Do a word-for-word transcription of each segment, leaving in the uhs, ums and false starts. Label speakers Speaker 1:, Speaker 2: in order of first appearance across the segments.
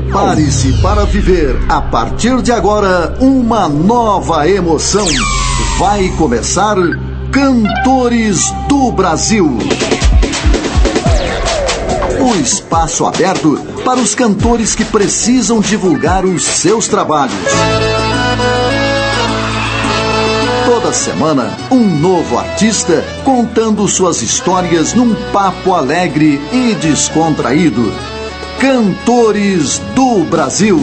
Speaker 1: Prepare-se para viver, a partir de agora, uma nova emoção. Vai começar Cantores do Brasil. O espaço aberto para os cantores que precisam divulgar os seus trabalhos. Toda semana, um novo artista contando suas histórias num papo alegre e descontraído. Cantores do Brasil.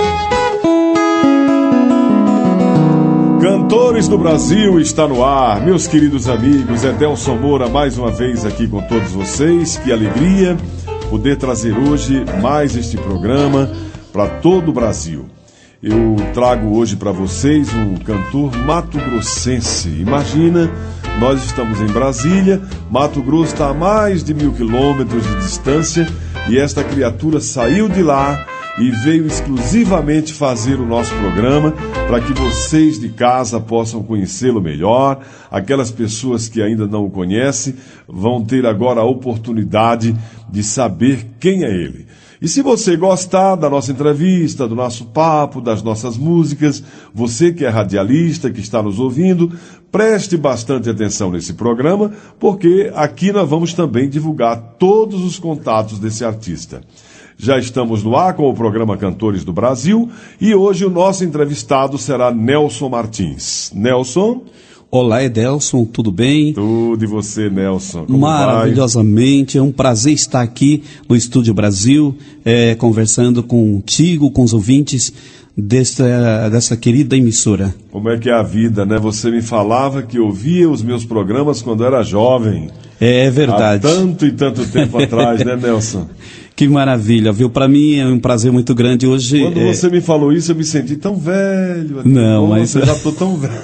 Speaker 2: Cantores do Brasil está no ar, meus queridos amigos. Edelson Moura mais uma vez aqui com todos vocês. Que alegria poder trazer hoje mais este programa para todo o Brasil. Eu trago hoje para vocês um cantor mato-grossense. Imagina, nós estamos em Brasília, Mato Grosso está a mais de mil quilômetros de distância e esta criatura saiu de lá e veio exclusivamente fazer o nosso programa para que vocês de casa possam conhecê-lo melhor. Aquelas pessoas que ainda não o conhecem vão ter agora a oportunidade de saber quem é ele. E se você gostar da nossa entrevista, do nosso papo, das nossas músicas, você que é radialista, que está nos ouvindo, preste bastante atenção nesse programa, porque aqui nós vamos também divulgar todos os contatos desse artista. Já estamos no ar com o programa Cantores do Brasil e hoje o nosso entrevistado será Nelson Martins. Nelson?
Speaker 3: Olá, Edelson, tudo bem?
Speaker 2: Tudo, e você, Nelson? Como
Speaker 3: Maravilhosamente, vai? É um prazer estar aqui no Estúdio Brasil, é, conversando contigo, com os ouvintes dessa, dessa querida emissora.
Speaker 2: Como é que é a vida, né? Você me falava que ouvia os meus programas quando era jovem.
Speaker 3: É verdade.
Speaker 2: Há tanto e tanto tempo atrás, né, Nelson?
Speaker 3: Que maravilha, viu? Para mim é um prazer muito grande hoje.
Speaker 2: Quando é... você me falou isso, eu me senti tão velho.
Speaker 3: Não, Nossa, mas...
Speaker 2: eu já tô tão velho.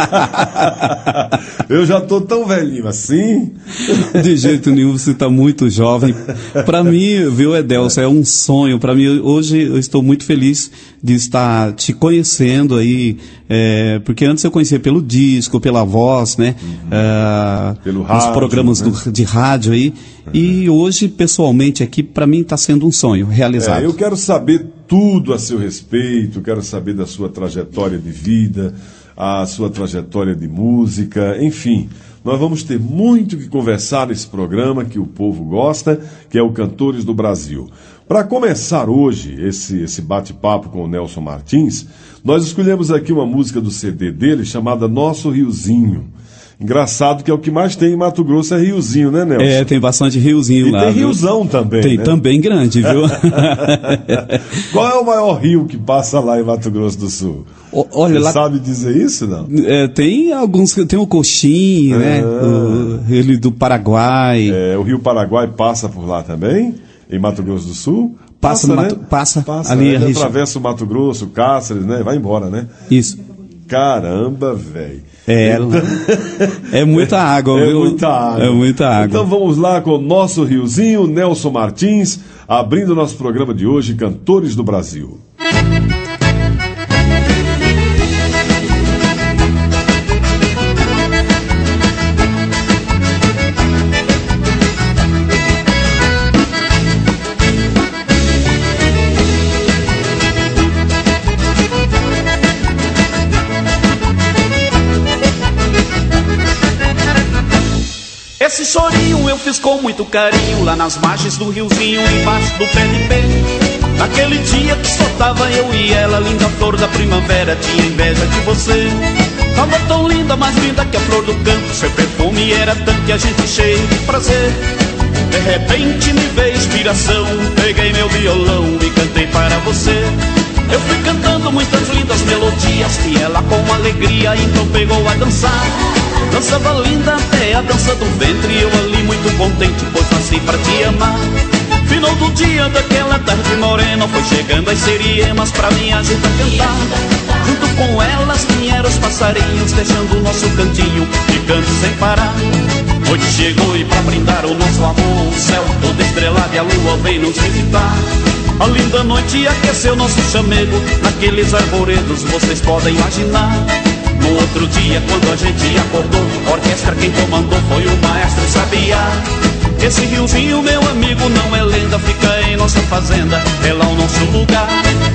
Speaker 2: Eu já tô tão velhinho assim.
Speaker 3: De jeito nenhum, você está muito jovem. Para mim, viu, Edelson, é um sonho. Para mim, hoje eu estou muito feliz de estar te conhecendo aí, é, porque antes eu conhecia pelo disco, pela voz, né? Uhum. Uh,
Speaker 2: pelo rádio,
Speaker 3: nos programas
Speaker 2: né?
Speaker 3: do, de rádio aí. Uhum. E hoje, pessoalmente, aqui, para mim está sendo um sonho realizado.
Speaker 2: É, eu quero saber tudo a seu respeito, quero saber da sua trajetória de vida, a sua trajetória de música, enfim. Nós vamos ter muito que conversar nesse programa que o povo gosta, que é o Cantores do Brasil. Para começar hoje esse, esse bate-papo com o Nelson Martins, nós escolhemos aqui uma música do C D dele chamada Nosso Riozinho. Engraçado que é o que mais tem em Mato Grosso é riozinho, né, Nelson?
Speaker 3: É, tem bastante riozinho
Speaker 2: e
Speaker 3: lá.
Speaker 2: E tem
Speaker 3: viu?
Speaker 2: riozão também,
Speaker 3: Tem
Speaker 2: né?
Speaker 3: também grande, viu?
Speaker 2: Qual é o maior rio que passa lá em Mato Grosso do Sul? O, olha, Você lá... sabe dizer isso, não?
Speaker 3: É, tem alguns, tem o Coxim, ah. né? O Rio do Paraguai.
Speaker 2: É, o Rio Paraguai passa por lá também, em Mato Grosso do Sul?
Speaker 3: Passa,
Speaker 2: passa,
Speaker 3: Mato,
Speaker 2: né?
Speaker 3: passa,
Speaker 2: passa
Speaker 3: ali
Speaker 2: né?
Speaker 3: a região.
Speaker 2: Atravessa o Mato Grosso, Cáceres, né? Vai embora, né?
Speaker 3: Isso.
Speaker 2: Caramba, velho.
Speaker 3: É,
Speaker 2: então...
Speaker 3: é muita água,
Speaker 2: é
Speaker 3: viu?
Speaker 2: muita água.
Speaker 3: É muita água.
Speaker 2: Então vamos lá com o nosso riozinho, Nelson Martins, abrindo o nosso programa de hoje, Cantores do Brasil.
Speaker 4: Esse chorinho eu fiz com muito carinho lá nas margens do riozinho, embaixo do pé de pé. Naquele dia que só tava eu e ela, linda flor da primavera, tinha inveja de você. Tava tão linda, mais linda que a flor do campo, seu perfume era tanto que a gente cheio de prazer. De repente me veio inspiração, peguei meu violão e cantei para você. Eu fui cantando muitas lindas melodias e ela com alegria então pegou a dançar. Dançava linda até a dança do ventre, eu ali muito contente, pois nasci pra te amar. Final do dia daquela tarde morena, foi chegando as seriemas pra minha gente cantar. Junto com elas vieram os passarinhos, deixando o nosso cantinho, ficando sem parar. Noite chegou e pra brindar o nosso amor, o céu todo estrelado e a lua veio nos visitar. A linda noite aqueceu nosso chamego, naqueles arvoredos vocês podem imaginar. No outro dia, quando a gente acordou, a orquestra quem comandou foi o maestro Sabiá. Esse riozinho, meu amigo, não é lenda, fica em nossa fazenda, é lá o nosso lugar.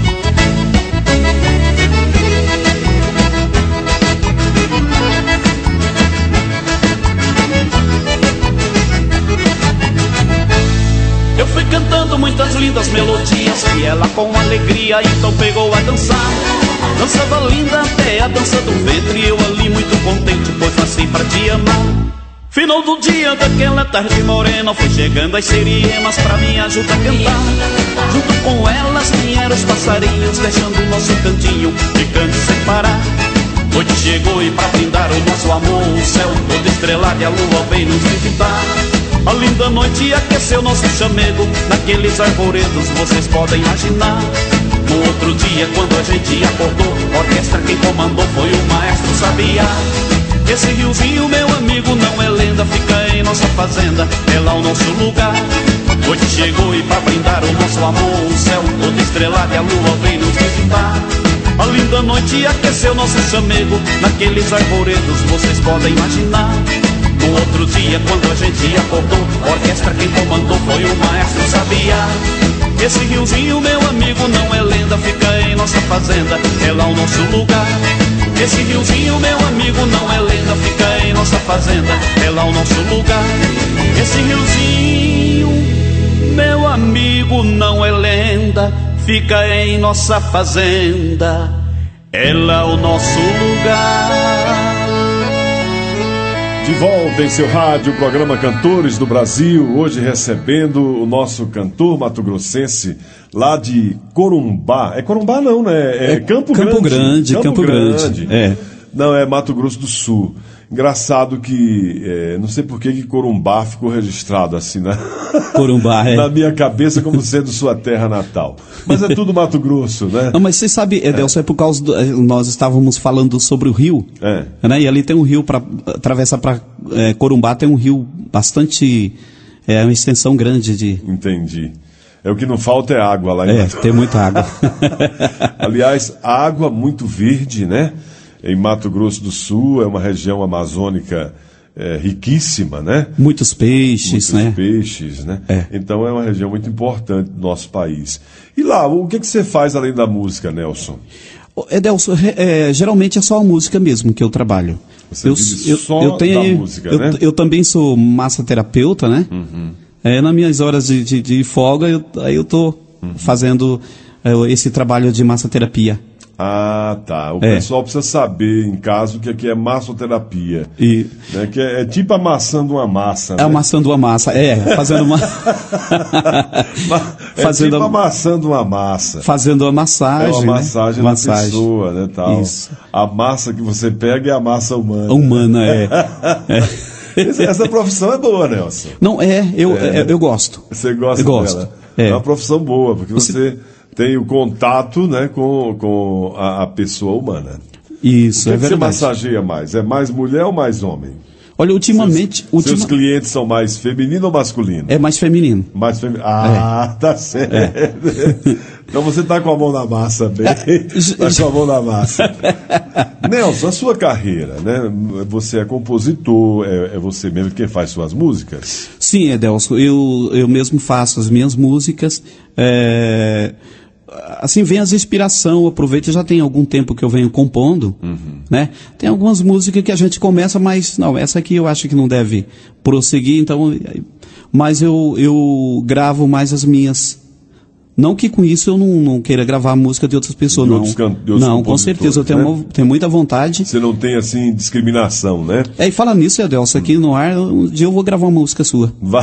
Speaker 4: Eu fui cantando muitas lindas melodias e ela com alegria então pegou a dançar. Dançava linda até a dança do ventre, eu ali muito contente, pois nasci pra te amar. Final do dia daquela tarde morena, fui chegando as seriemas pra me ajudar a cantar. Junto com elas vieram os passarinhos, deixando o nosso cantinho ficando sem parar. Noite chegou e pra brindar o nosso amor, o céu todo estrelado e a lua veio nos visitar. A linda noite aqueceu nosso chamego, naqueles arvoredos vocês podem imaginar. No outro dia quando a gente acordou, a orquestra quem comandou foi o maestro Sabiá. Esse riozinho, meu amigo, não é lenda, fica em nossa fazenda, é lá o nosso lugar. Noite chegou e pra brindar o nosso amor, o céu todo estrelado e a lua veio nos visitar. A linda noite aqueceu nosso chamego, naqueles arvoredos vocês podem imaginar. No outro dia, quando a gente acordou, a orquestra quem comandou foi o maestro Sabiá. Esse riozinho, meu amigo, não é lenda, fica em nossa fazenda, é lá o nosso lugar. Esse riozinho, meu amigo, não é lenda, fica em nossa fazenda, é lá o nosso lugar. Esse riozinho, meu amigo, não é lenda, fica em nossa fazenda, é lá o nosso lugar.
Speaker 2: De volta em seu rádio, o programa Cantores do Brasil, hoje recebendo o nosso cantor mato-grossense lá de Corumbá. É Corumbá não, né? É,
Speaker 3: é
Speaker 2: Campo,
Speaker 3: Campo
Speaker 2: Grande.
Speaker 3: Grande. Campo, Campo Grande. Grande. É.
Speaker 2: Não, é Mato Grosso do Sul. Engraçado que, é, não sei por que que Corumbá ficou registrado assim, né?
Speaker 3: Corumbá, é.
Speaker 2: Na minha cabeça como sendo sua terra natal. Mas é tudo Mato Grosso, né?
Speaker 3: Não, mas você sabe, Edelson, é, é por causa do, nós estávamos falando sobre o rio,
Speaker 2: é.
Speaker 3: Né? E ali tem um rio, para atravessar para é, Corumbá, tem um rio bastante, é uma extensão grande de...
Speaker 2: Entendi. É o que não falta é água lá em
Speaker 3: É,
Speaker 2: Mato...
Speaker 3: tem muita água.
Speaker 2: Aliás, água muito verde, né? Em Mato Grosso do Sul, é uma região amazônica é, riquíssima, né?
Speaker 3: Muitos peixes,
Speaker 2: Muitos
Speaker 3: né?
Speaker 2: peixes, né?
Speaker 3: É.
Speaker 2: Então é uma região muito importante do nosso país. E lá, o que, que você faz além da música, Nelson?
Speaker 3: Edelson, é, geralmente é só a música mesmo que eu trabalho.
Speaker 2: Você
Speaker 3: eu,
Speaker 2: vive
Speaker 3: eu,
Speaker 2: só
Speaker 3: eu tenho,
Speaker 2: da música,
Speaker 3: eu,
Speaker 2: né?
Speaker 3: Eu também sou massoterapeuta, né?
Speaker 2: Uhum.
Speaker 3: É, nas minhas horas de, de, de folga, eu, aí eu tô uhum. fazendo é, esse trabalho de massoterapia.
Speaker 2: Ah, tá. O
Speaker 3: é.
Speaker 2: pessoal precisa saber, em caso, que aqui é massoterapia.
Speaker 3: E...
Speaker 2: Né? Que é, é tipo amassando uma massa.
Speaker 3: É
Speaker 2: né?
Speaker 3: amassando uma massa, é. Fazendo uma...
Speaker 2: é
Speaker 3: fazendo
Speaker 2: tipo
Speaker 3: a...
Speaker 2: amassando uma massa.
Speaker 3: Fazendo a massagem,
Speaker 2: É uma massagem
Speaker 3: né?
Speaker 2: da pessoa, né? Tal.
Speaker 3: Isso.
Speaker 2: A massa que você pega é a massa humana.
Speaker 3: Humana, é. é.
Speaker 2: Essa profissão é boa, Nelson.
Speaker 3: Não, é. Eu,
Speaker 2: é.
Speaker 3: é, eu gosto.
Speaker 2: Você gosta
Speaker 3: eu gosto.
Speaker 2: dela?
Speaker 3: É.
Speaker 2: É uma profissão boa, porque você... você... tem o contato, né, com, com a, a pessoa humana.
Speaker 3: Isso,
Speaker 2: o que
Speaker 3: é verdade.
Speaker 2: Você massageia mais? É mais mulher ou mais homem?
Speaker 3: Olha, ultimamente...
Speaker 2: Seus,
Speaker 3: ultima...
Speaker 2: seus clientes são mais feminino ou masculino?
Speaker 3: É mais feminino.
Speaker 2: Mais feminino. Ah, é. Tá certo. É. Então você tá com a mão na massa, bem. É. Tá com a mão na massa. Nelson, a sua carreira, né? Você é compositor, é, é você mesmo quem faz suas músicas?
Speaker 3: Sim, Edelson. Eu, eu mesmo faço as minhas músicas. É... Assim, vem as inspirações, aproveito, já tem algum tempo que eu venho compondo, uhum. né? Tem algumas músicas que a gente começa, mas não, essa aqui eu acho que não deve prosseguir, então, mas eu, eu gravo mais as minhas. Não que com isso eu não, não queira gravar música de outras pessoas,
Speaker 2: de
Speaker 3: não.
Speaker 2: Outros can... de outros
Speaker 3: não, com certeza, eu tenho,
Speaker 2: né?
Speaker 3: uma, tenho muita vontade.
Speaker 2: Você não tem, assim, discriminação, né?
Speaker 3: É, e fala nisso, Edelson, aqui no ar, um dia eu vou gravar uma música sua.
Speaker 2: Vai.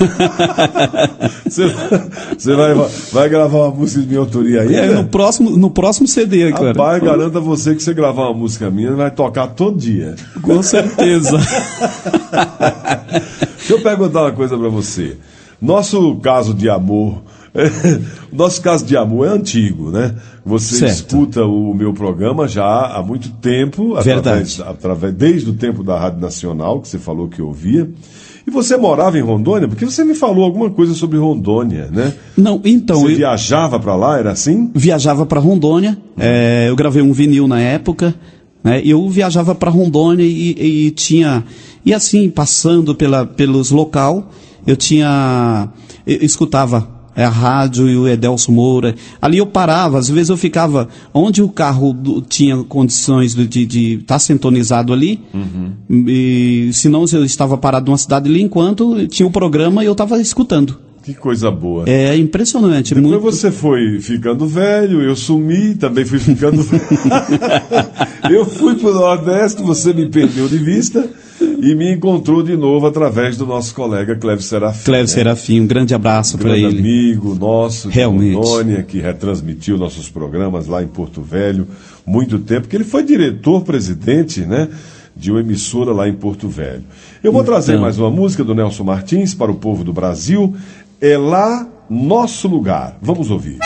Speaker 2: você você vai, vai gravar uma música de minha autoria aí?
Speaker 3: É,
Speaker 2: né?
Speaker 3: no próximo, no próximo C D, cara.
Speaker 2: Rapaz, garanto a você que você gravar uma música minha vai tocar todo dia.
Speaker 3: Com certeza.
Speaker 2: Deixa eu perguntar uma coisa pra você. Nosso caso de amor... O nosso caso de amor é antigo, né? Você certo. escuta o meu programa já há muito tempo, através, através, desde o tempo da Rádio Nacional, que você falou que ouvia. E você morava em Rondônia? Porque você me falou alguma coisa sobre Rondônia, né?
Speaker 3: Não, então...
Speaker 2: Você
Speaker 3: eu...
Speaker 2: viajava para lá, era assim?
Speaker 3: Viajava para Rondônia, hum. é, eu gravei um vinil na época, né? Eu viajava para Rondônia e, e tinha... E assim, passando pela, pelos local, eu tinha... Eu escutava... a rádio e o Edelso Moura. Ali eu parava, às vezes eu ficava onde o carro do, tinha condições de estar sintonizado ali, uhum. e senão eu estava parado numa cidade ali enquanto tinha o programa e eu estava escutando.
Speaker 2: Que coisa boa.
Speaker 3: É impressionante.
Speaker 2: Depois
Speaker 3: muito...
Speaker 2: você foi ficando velho, eu sumi, também fui ficando velho. Eu fui para o Nordeste, você me perdeu de vista e me encontrou de novo através do nosso colega Clévio Serafim.
Speaker 3: Clévio
Speaker 2: né?
Speaker 3: Serafim, um grande abraço para ele.
Speaker 2: Um grande amigo nosso,
Speaker 3: realmente.
Speaker 2: De Rondônia, que retransmitiu nossos programas lá em Porto Velho muito tempo, porque ele foi diretor-presidente, né, de uma emissora lá em Porto Velho. Eu vou então... trazer mais uma música do Nelson Martins para o povo do Brasil. É lá nosso lugar. Vamos ouvir.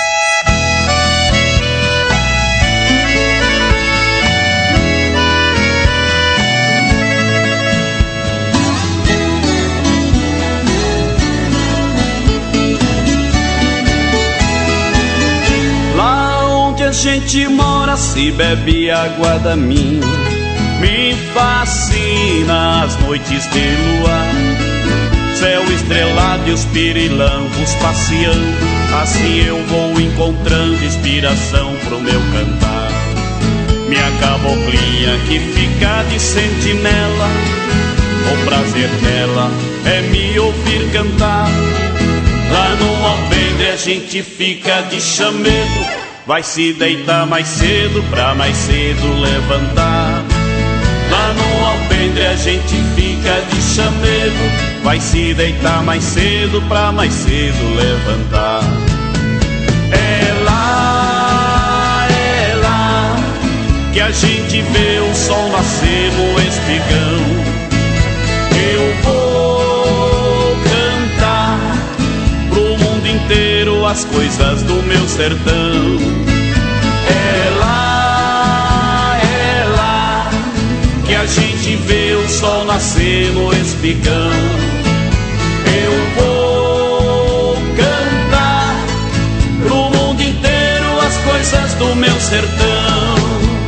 Speaker 4: Lá onde a gente mora se bebe água da minha. Me fascina as noites de luar, céu estrelado e os pirilampos passeando. Assim eu vou encontrando inspiração pro meu cantar. Minha caboclinha que fica de sentinela, o prazer dela é me ouvir cantar. Lá no alpendre a gente fica de chamedo, vai se deitar mais cedo pra mais cedo levantar. Lá no alpendre a gente fica de chamedo, vai se deitar mais cedo pra mais cedo levantar. É lá, é lá, que a gente vê o sol nascer no espigão. Eu vou cantar pro mundo inteiro as coisas do meu sertão. É lá, é lá, que a gente vê o sol nascer no espigão. Eu vou cantar pro mundo inteiro as coisas do meu sertão.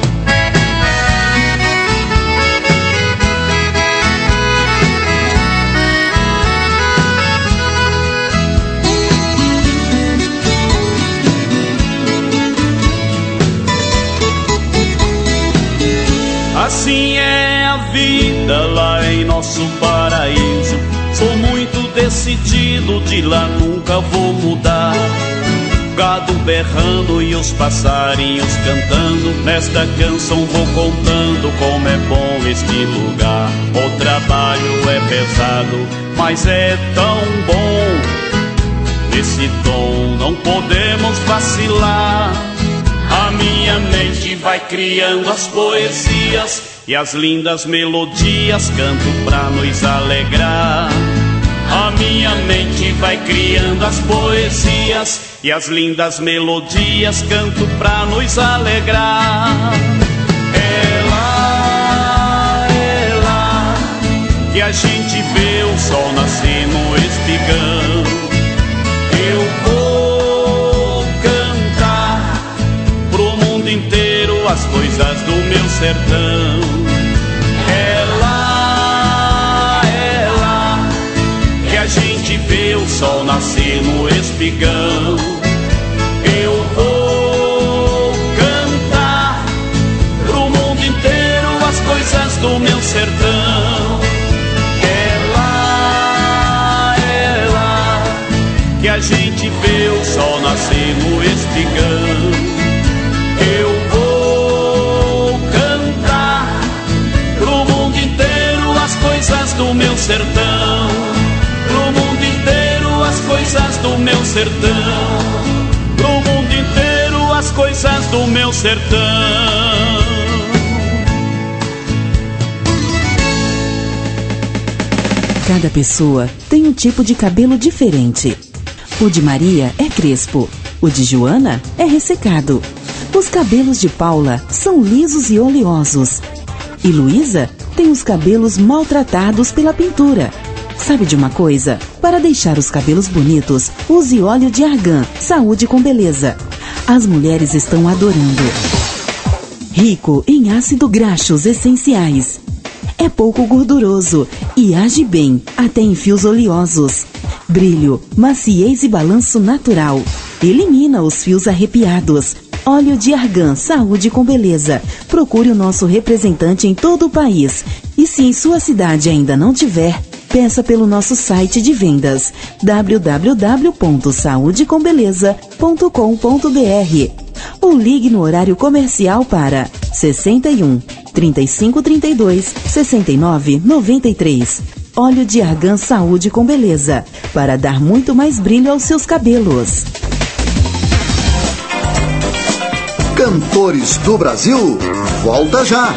Speaker 4: Assim é a vida lá em nosso paraíso. Sou muito decidido, de lá nunca vou mudar. Gado berrando e os passarinhos cantando, nesta canção vou contando como é bom este lugar. O trabalho é pesado, mas é tão bom. Nesse tom não podemos vacilar. A minha mente vai criando as poesias e as lindas melodias canto pra nos alegrar. A minha mente vai criando as poesias e as lindas melodias canto pra nos alegrar. É lá, é lá, que a gente vê o sol nascer no espigão. Eu vou cantar pro mundo inteiro as coisas do meu sertão. É lá, é lá, que a gente vê o sol nascer no espigão. Eu vou cantar pro mundo inteiro as coisas do meu sertão. É lá, é lá, que a gente vê o sol nascer no espigão. Eu vou cantar pro mundo inteiro as coisas do meu sertão. Pro mundo inteiro as coisas do meu sertão. Pro mundo inteiro as coisas do meu sertão.
Speaker 5: Cada pessoa tem um tipo de cabelo diferente. O de Maria é crespo, o de Joana é ressecado. Os cabelos de Paula são lisos e oleosos. E Luísa tem os cabelos maltratados pela pintura. Sabe de uma coisa? Para deixar os cabelos bonitos, use óleo de argan. Saúde com beleza. As mulheres estão adorando. Rico em ácido graxos essenciais. É pouco gorduroso e age bem, até em fios oleosos. brilho, maciez e balanço natural. Elimina os fios arrepiados. Óleo de argan, saúde com beleza. Procure o nosso representante em todo o país. E se em sua cidade ainda não tiver, peça pelo nosso site de vendas w w w ponto saúde com beleza ponto com ponto b r ou ligue no horário comercial para sessenta e um, trinta e cinco, trinta e dois, sessenta e nove, noventa e três. Óleo de argan saúde com beleza, para dar muito mais brilho aos seus cabelos.
Speaker 1: Cantores do Brasil, volta já!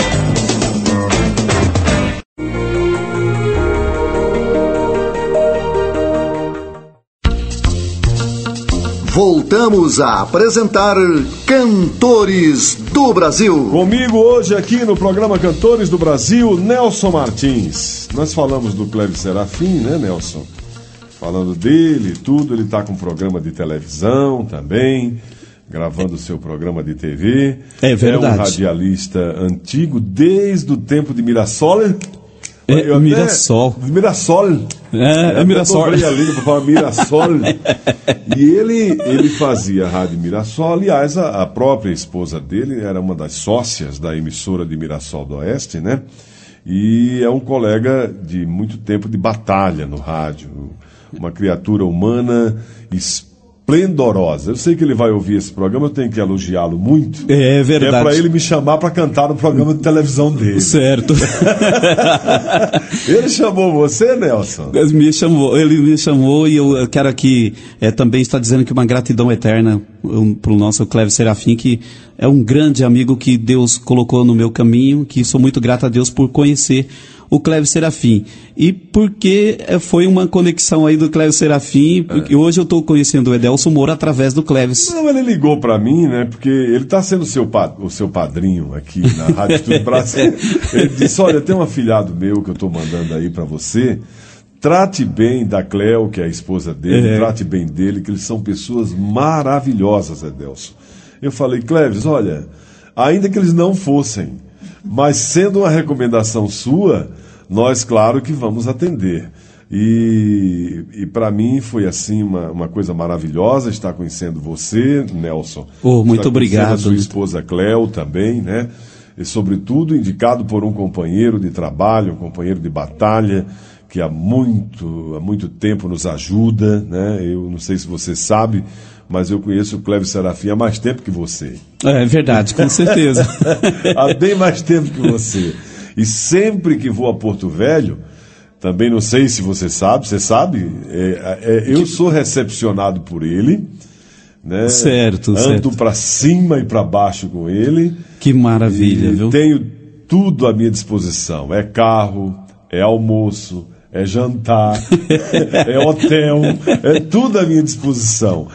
Speaker 1: Voltamos a apresentar Cantores do Brasil.
Speaker 2: Comigo hoje aqui no programa Cantores do Brasil, Nelson Martins. Nós falamos do Clévio Serafim, né, Nelson? Falando dele e tudo, ele está com um programa de televisão também, gravando o seu programa de T V.
Speaker 3: É verdade.
Speaker 2: É um radialista antigo, desde o tempo de Mirassol.
Speaker 3: É,
Speaker 2: eu
Speaker 3: Mirassol.
Speaker 2: Até, Mirassol.
Speaker 3: É, é Mirassol.
Speaker 2: Eu ali para falar Mirassol. E ele, ele fazia a Rádio Mirassol. Aliás, a, a própria esposa dele era uma das sócias da emissora de Mirassol do Oeste, né? E é um colega de muito tempo de batalha no rádio. Uma criatura humana esplendorosa. Eu sei que ele vai ouvir esse programa, eu tenho que elogiá-lo muito.
Speaker 3: É verdade.
Speaker 2: É para ele me chamar para cantar no programa de televisão dele.
Speaker 3: Certo.
Speaker 2: Ele chamou você, Nelson?
Speaker 3: Ele me chamou, ele me chamou e eu quero aqui é, também estar dizendo que uma gratidão eterna um, para o nosso Clévio Serafim, que é um grande amigo que Deus colocou no meu caminho, que sou muito grato a Deus por conhecer o Clévio Serafim. E porque foi uma conexão aí do Clévio Serafim, porque é. hoje eu estou conhecendo o Edelson Moura através do Clévio.
Speaker 2: Não, ele ligou para mim, né, porque ele está sendo o seu, o seu padrinho aqui na Rádio Estúdio Brasil. Ele disse, olha, tem um afilhado meu que eu estou mandando aí para você, trate bem da Cléo, que é a esposa dele, é. trate bem dele, que eles são pessoas maravilhosas, Edelson. Eu falei, Clévis, olha, ainda que eles não fossem, mas sendo uma recomendação sua, nós, claro, que vamos atender. E, e para mim foi assim uma, uma coisa maravilhosa estar conhecendo você, Nelson.
Speaker 3: Oh, muito obrigado.
Speaker 2: A sua esposa Cléo também, né? E sobretudo indicado por um companheiro de trabalho, um companheiro de batalha, que há muito, há muito tempo nos ajuda, né? Eu não sei se você sabe, mas eu conheço o Clévio Serafim há mais tempo que você. É verdade, com certeza. Há bem mais tempo que você. E sempre que vou a Porto Velho, também não sei se você sabe, você sabe, é, é, eu sou recepcionado por ele, né? Certo, ando para cima e para baixo com ele. Que maravilha, viu? Tenho tudo à minha disposição, é carro, é almoço, é jantar, é hotel, é tudo à minha disposição.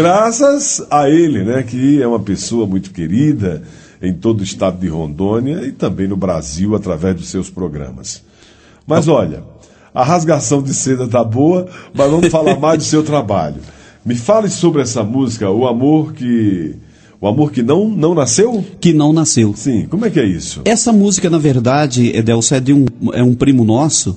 Speaker 2: Graças a ele, né, que é uma pessoa muito querida em todo o estado de Rondônia e também no Brasil através dos seus programas. Mas olha, a rasgação de seda tá boa, mas vamos falar mais do seu trabalho. Me fale sobre essa música, O Amor que... O Amor que não, não nasceu? Que não nasceu. Sim, como é que é isso? Essa música, na verdade, Edelson, é de um, é um primo nosso.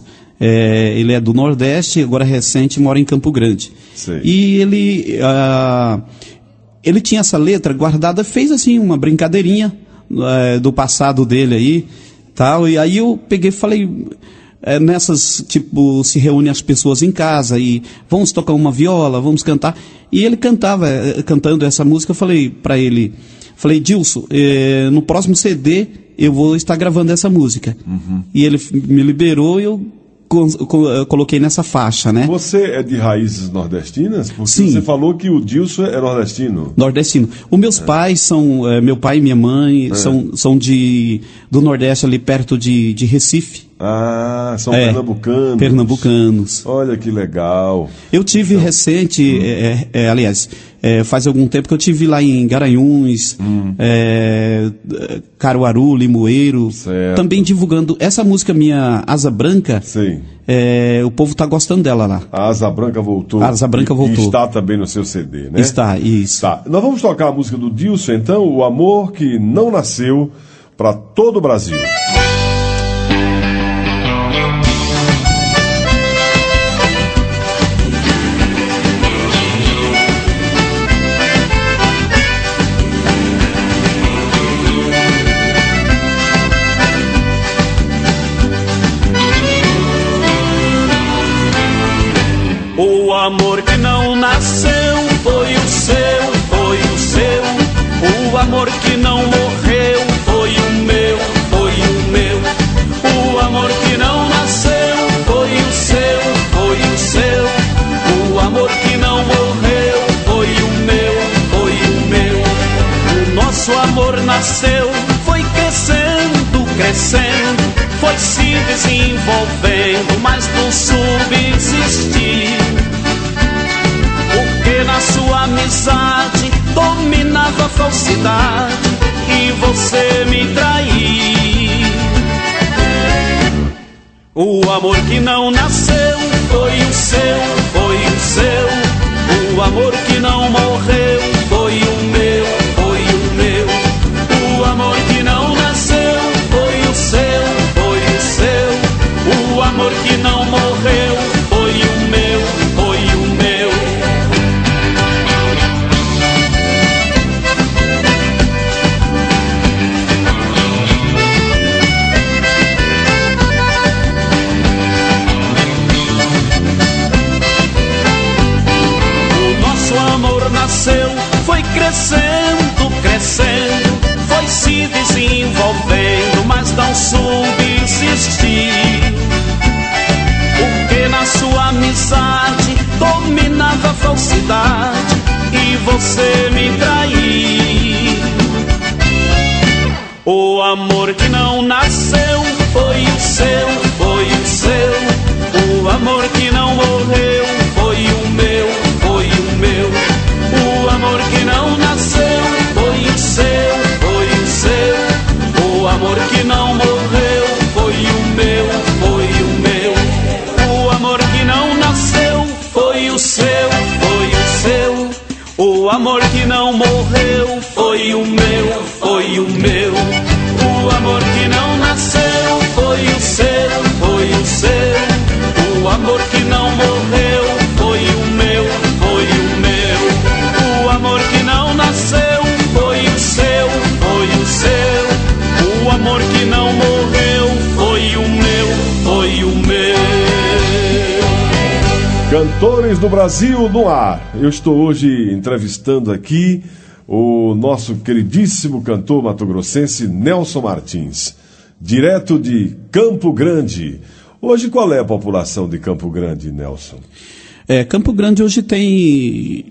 Speaker 2: É, ele é do Nordeste, agora recente, mora em Campo Grande. Sei. E ele, uh, ele tinha essa letra guardada, fez assim uma brincadeirinha uh, do passado dele aí, tal. E aí eu peguei e falei, é, nessas, tipo, se reúnem as pessoas em casa e vamos tocar uma viola, vamos cantar. E ele cantava, cantando essa música, eu falei para ele, falei, Dilson, eh, no próximo C D eu vou estar gravando essa música. Uhum. E ele me liberou e eu coloquei nessa faixa, né? Você é de raízes nordestinas? Porque Sim. Você falou que o Dilson é nordestino. Nordestino. Os meus é. pais são, é, meu pai e minha mãe é. são, são de, do Nordeste, ali perto de, de Recife. Ah, são é, pernambucanos. Pernambucanos. Olha que legal. Eu tive então, recente, hum. é, é, aliás, é, faz algum tempo que eu tive lá em Garanhuns, hum. é, Caruaru, Limoeiro, certo. Também divulgando essa música minha, Asa Branca. Sim. É, o povo está gostando dela lá. A Asa Branca voltou. A Asa Branca e, voltou. E está também no seu C D, né? Está, isso. Tá. Nós vamos tocar a música do Dilson, então, O Amor que Não Nasceu, para todo o Brasil.
Speaker 4: O amor que não nasceu foi o seu, foi o seu. O amor que não morreu foi o meu, foi o meu. O amor que não nasceu foi o seu, foi o seu. O amor que não morreu foi o meu, foi o meu. O nosso amor nasceu, foi crescendo, crescendo, foi se desenvolvendo, mas não subsistir. Porque na sua amizade dominava a falsidade e você me traiu. O amor que não nasceu foi o seu, foi o seu. O amor que não morreu foi o meu, foi o meu. O amor que não nasceu foi o seu, foi o seu. O amor que não morreu foi o meu, foi o meu. O nosso amor nasceu, foi crescendo, crescendo, foi se desenvolvendo, mas não subsistir. Porque na sua amizade dominava a falsidade e você me traiu. O amor que não nasceu foi o seu, foi o seu. O amor que não morreu foi o meu, foi o meu. O amor que não nasceu foi o seu, foi o seu. O amor que não morreu foi o meu, foi o meu. O amor que não nasceu foi o seu, foi o seu. O amor que não morreu foi o meu, foi o meu. O amor que não nasceu foi o seu, foi o seu. O amor que não morreu foi o meu, foi o meu. O amor que não nasceu foi o seu, foi o seu. O amor que não morreu foi o meu, foi o meu.
Speaker 2: Cantores do Brasil no ar. Eu estou hoje entrevistando aqui o nosso queridíssimo cantor mato-grossense Nelson Martins, direto de Campo Grande. Hoje qual é a população de Campo Grande, Nelson?
Speaker 3: É, Campo Grande hoje tem,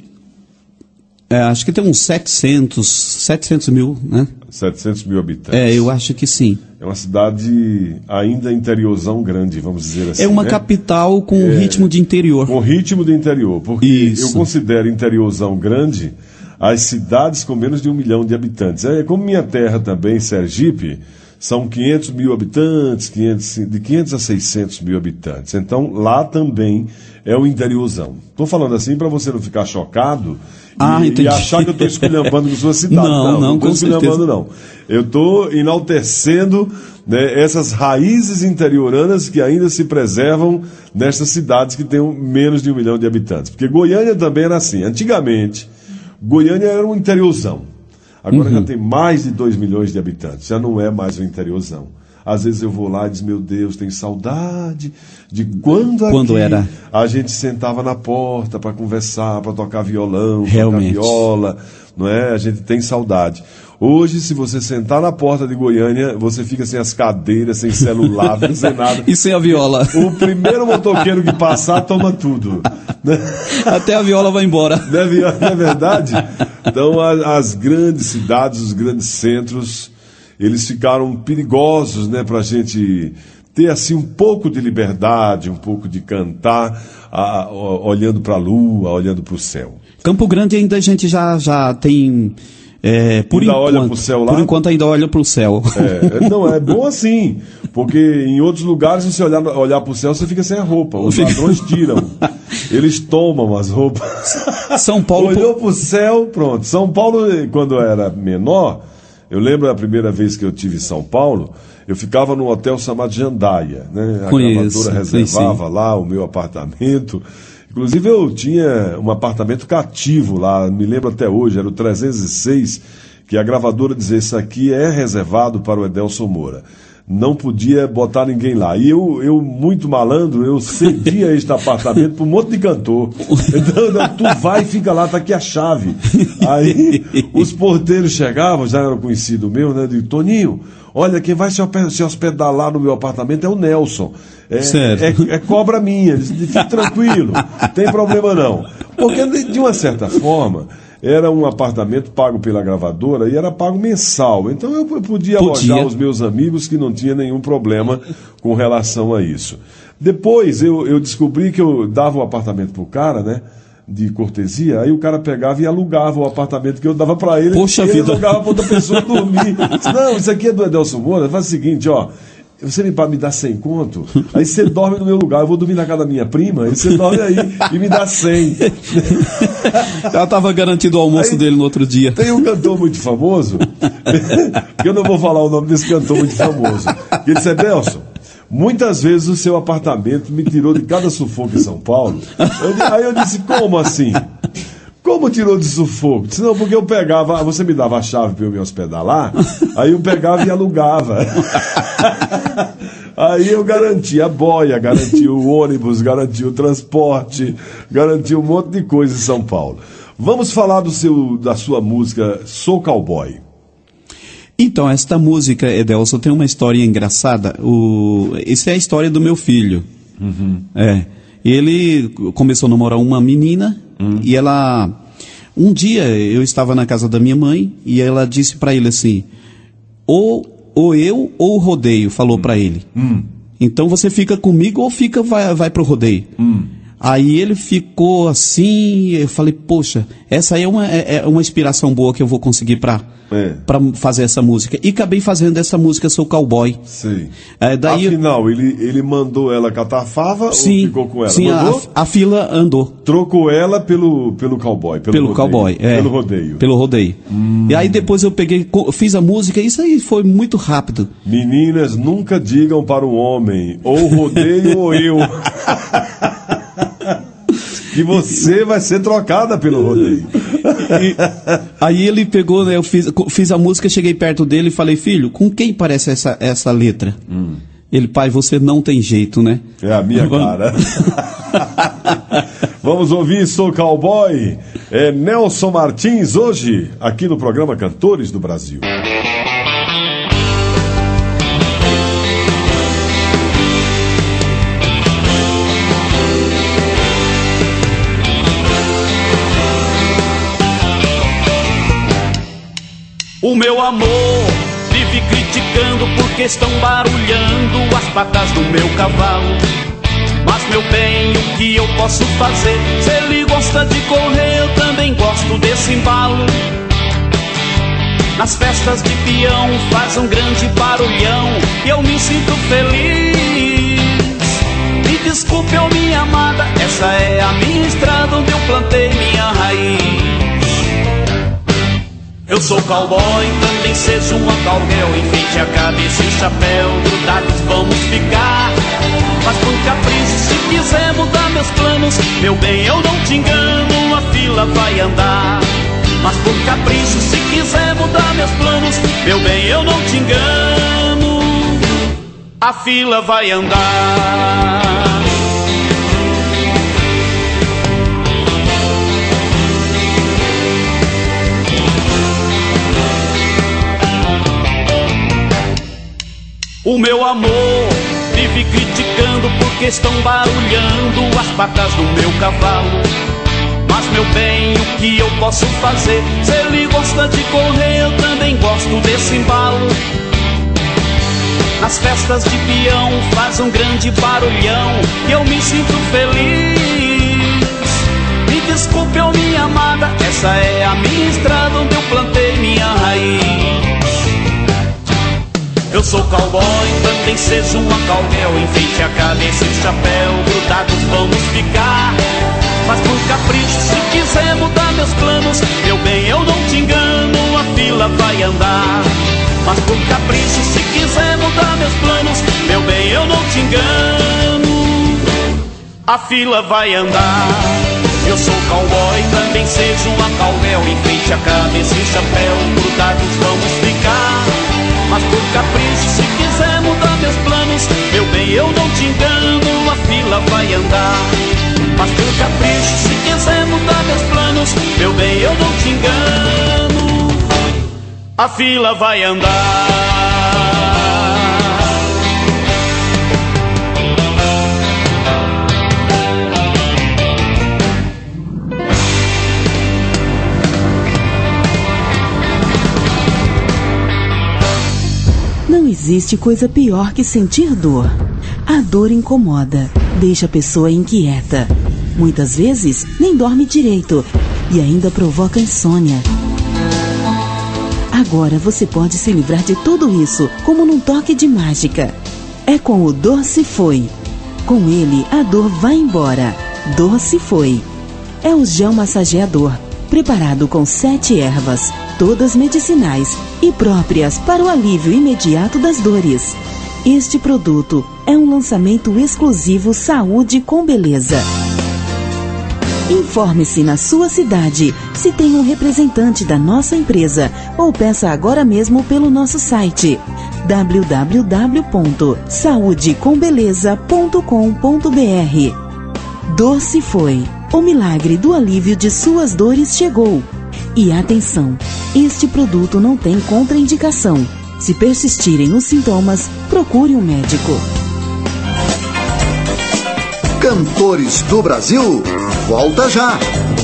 Speaker 3: é, acho que tem uns setecentos mil, né?
Speaker 2: setecentos mil habitantes.
Speaker 3: É, eu acho que sim.
Speaker 2: É uma cidade ainda interiorzão grande, vamos dizer assim.
Speaker 3: É uma
Speaker 2: né?
Speaker 3: capital com
Speaker 2: é,
Speaker 3: ritmo de interior.
Speaker 2: Com ritmo de interior, porque
Speaker 3: Isso.
Speaker 2: eu considero interiorzão grande as cidades com menos de um milhão de habitantes. É como minha terra também, Sergipe, são quinhentos mil habitantes, quinhentos, de quinhentos a seiscentos mil habitantes. Então, lá também é o interiorzão. Estou falando assim para você não ficar chocado
Speaker 3: ah,
Speaker 2: e, e achar que eu estou esculhambando com sua cidade.
Speaker 3: Não, não,
Speaker 2: não estou esculhambando, não. Eu estou enaltecendo, né, essas raízes interioranas que ainda se preservam nessas cidades que têm menos de um milhão de habitantes. Porque Goiânia também era assim. Antigamente, Goiânia era um interiorzão. Agora uhum. já tem mais de dois milhões de habitantes, já não é mais um interiorzão. Às vezes eu vou lá e digo, meu Deus, tenho saudade de quando,
Speaker 3: quando
Speaker 2: aqui
Speaker 3: era?
Speaker 2: A gente sentava na porta para conversar, para tocar violão,
Speaker 3: Realmente.
Speaker 2: tocar viola, não é? A gente tem saudade. Hoje, se você sentar na porta de Goiânia, você fica sem as cadeiras, sem celular, sem nada.
Speaker 3: E sem a viola.
Speaker 2: O primeiro motoqueiro que passar, toma tudo.
Speaker 3: Até a viola vai embora.
Speaker 2: Não é, não é verdade? Então, as grandes cidades, os grandes centros, eles ficaram perigosos, né, para a gente ter assim um pouco de liberdade, um pouco de cantar, a, a, olhando para a lua, olhando para o céu.
Speaker 3: Campo Grande ainda a gente já, já tem... É, por
Speaker 2: ainda
Speaker 3: enquanto,
Speaker 2: olha pro céu lá?
Speaker 3: Por enquanto ainda olha para o céu.
Speaker 2: É, não, é bom assim, porque em outros lugares, se você olhar, olhar para o céu, você fica sem a roupa. Os ladrões tiram, eles tomam as roupas.
Speaker 3: São Paulo...
Speaker 2: Olhou para o céu, pronto. São Paulo, quando eu era menor, eu lembro a primeira vez que eu estive em São Paulo, eu ficava num hotel chamado Jandaia, né? A
Speaker 3: Conheço,
Speaker 2: gravadora reservava
Speaker 3: sim, sim.
Speaker 2: lá o meu apartamento. Inclusive eu tinha um apartamento cativo lá, me lembro até hoje, era o trezentos e seis, que a gravadora dizia, isso aqui é reservado para o Edelson Moura. não podia botar ninguém lá. E eu, eu muito malandro, eu cedia este apartamento para um monte de cantor. Então, não, tu vai e fica lá, tá aqui a chave. Aí os porteiros chegavam, já eram conhecido meu, né? Eu digo, Toninho, olha, quem vai se hospedar lá no meu apartamento é o Nelson. É, é, é cobra minha. Ele disse, fique tranquilo, não tem problema não. Porque, de uma certa forma, era um apartamento pago pela gravadora e era pago mensal. Então eu podia, podia alojar os meus amigos que não tinha nenhum problema com relação a isso. Depois eu, eu descobri que eu dava o apartamento pro cara, né? De cortesia, aí o cara pegava e alugava o apartamento que eu dava para ele.
Speaker 3: Poxa
Speaker 2: e ele
Speaker 3: vida.
Speaker 2: alugava para outra pessoa dormir. Disse, não, isso aqui é do Edelson Moura. Faz o seguinte, ó. Você me, me dá cem conto, aí você dorme no meu lugar, eu vou dormir na casa da minha prima, aí você dorme aí e me dá cem.
Speaker 3: Ela estava garantido o almoço aí, dele no outro dia.
Speaker 2: Tem um cantor muito famoso, que eu não vou falar o nome desse cantor muito famoso, que ele disse, Edelson, muitas vezes o seu apartamento me tirou de cada sufoco em São Paulo. Eu, aí eu disse, como assim? Como tirou de sufoco? Disse, não, porque eu pegava, você me dava a chave para eu me hospedar lá, aí eu pegava e alugava. Aí eu garantia a boia, garantia o ônibus, garantia o transporte, garantia um monte de coisa em São Paulo. Vamos falar do seu, da sua música Sou Cowboy.
Speaker 3: Então, esta música, Edelson, tem uma história engraçada. O... Essa é a história do meu filho.
Speaker 2: Uhum.
Speaker 3: É. Ele começou a namorar uma menina, uhum. e ela... Um dia eu estava na casa da minha mãe e ela disse para ele assim, ou, ou eu ou o rodeio, falou uhum. para ele.
Speaker 2: Uhum.
Speaker 3: Então você fica comigo ou fica vai, vai pro rodeio.
Speaker 2: Uhum.
Speaker 3: Aí ele ficou assim, eu falei, poxa, essa aí é uma, é, é uma inspiração boa que eu vou conseguir para
Speaker 2: é.
Speaker 3: para fazer essa música. E acabei fazendo essa música, Sou Cowboy.
Speaker 2: Sim.
Speaker 3: É, daí
Speaker 2: Afinal, ele, ele mandou ela catar fava
Speaker 3: sim,
Speaker 2: ou ficou com ela?
Speaker 3: Sim, a, a fila andou.
Speaker 2: Trocou ela pelo, pelo cowboy, pelo,
Speaker 3: pelo
Speaker 2: rodeio.
Speaker 3: Cowboy, é.
Speaker 2: Pelo rodeio.
Speaker 3: Pelo rodeio.
Speaker 2: Hum.
Speaker 3: E aí depois eu peguei, fiz a música, isso aí foi muito rápido.
Speaker 2: Meninas, nunca digam para um homem, ou rodeio ou eu. Que você vai ser trocada pelo rodeio.
Speaker 3: E, aí ele pegou, né, eu fiz, fiz a música, cheguei perto dele e falei, filho, com quem parece essa, essa letra?
Speaker 2: Hum.
Speaker 3: Ele, pai, você não tem jeito, né?
Speaker 2: É a minha cara. Vamos ouvir Sou Cowboy. É Nelson Martins hoje, aqui no programa Cantores do Brasil.
Speaker 4: O meu amor vive criticando porque estão barulhando as patas do meu cavalo. Mas meu bem, o que eu posso fazer? Se ele gosta de correr, eu também gosto desse embalo. Nas festas de peão faz um grande barulhão e eu me sinto feliz. Me desculpe, oh minha amada, essa é a minha estrada onde eu plantei minha raiz. Eu sou cowboy, também seja uma cowgirl. Enfeite a cabeça e o chapéu, grudados vamos ficar. Mas por capricho, se quiser mudar meus planos, meu bem, eu não te engano, a fila vai andar. Mas por capricho, se quiser mudar meus planos, meu bem, eu não te engano, a fila vai andar. O meu amor vive criticando porque estão barulhando as patas do meu cavalo. Mas meu bem, o que eu posso fazer? Se ele gosta de correr, eu também gosto desse embalo. Nas festas de peão faz um grande barulhão e eu me sinto feliz. Me desculpe, oh minha amada, essa é a minha estrada onde eu plantei minha raiz. Eu sou cowboy, também seja uma cowgirl. Enfeite a cabeça e o chapéu, grudados vamos ficar. Mas por capricho, se quiser mudar meus planos, meu bem, eu não te engano, a fila vai andar. Mas por capricho, se quiser mudar meus planos, meu bem, eu não te engano, a fila vai andar. Eu sou cowboy, também seja uma cowgirl. Enfeite a cabeça e o chapéu, grudados vamos ficar. Mas por capricho, se quiser quiser mudar meus planos, meu bem, eu não te engano, a fila vai andar. Mas por capricho, se quiser mudar meus planos, meu bem, eu não te engano, a fila vai andar.
Speaker 5: Não existe coisa pior que sentir dor. A dor incomoda, deixa a pessoa inquieta. Muitas vezes nem dorme direito e ainda provoca insônia. Agora você pode se livrar de tudo isso como num toque de mágica. É com o Dor Se Foi. Com ele, a dor vai embora. Dor Se Foi. É o gel massageador, preparado com sete ervas, todas medicinais e próprias para o alívio imediato das dores. Este produto é um lançamento exclusivo Saúde com Beleza. Informe-se na sua cidade se tem um representante da nossa empresa ou peça agora mesmo pelo nosso site w w w ponto saúde com beleza ponto com ponto b r. Dor Se Foi. O milagre do alívio de suas dores chegou. E atenção, este produto não tem contraindicação. Se persistirem os sintomas, procure um médico.
Speaker 1: Cantores do Brasil, volta já!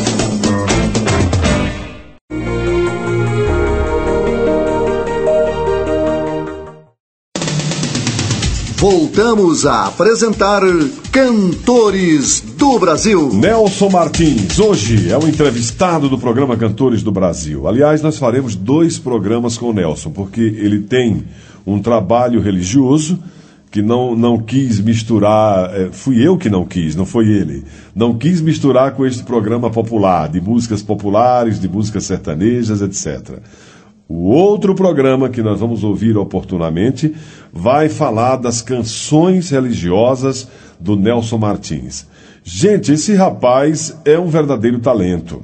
Speaker 1: Voltamos a apresentar Cantores do Brasil.
Speaker 2: Nelson Martins, hoje é o entrevistado do programa Cantores do Brasil. Aliás, nós faremos dois programas com o Nelson, porque ele tem um trabalho religioso que não, não quis misturar, é, fui eu que não quis, não foi ele, não quis misturar com este programa popular, de músicas populares, de músicas sertanejas, etcétera. O outro programa que nós vamos ouvir oportunamente vai falar das canções religiosas do Nelson Martins. Gente, esse rapaz é um verdadeiro talento.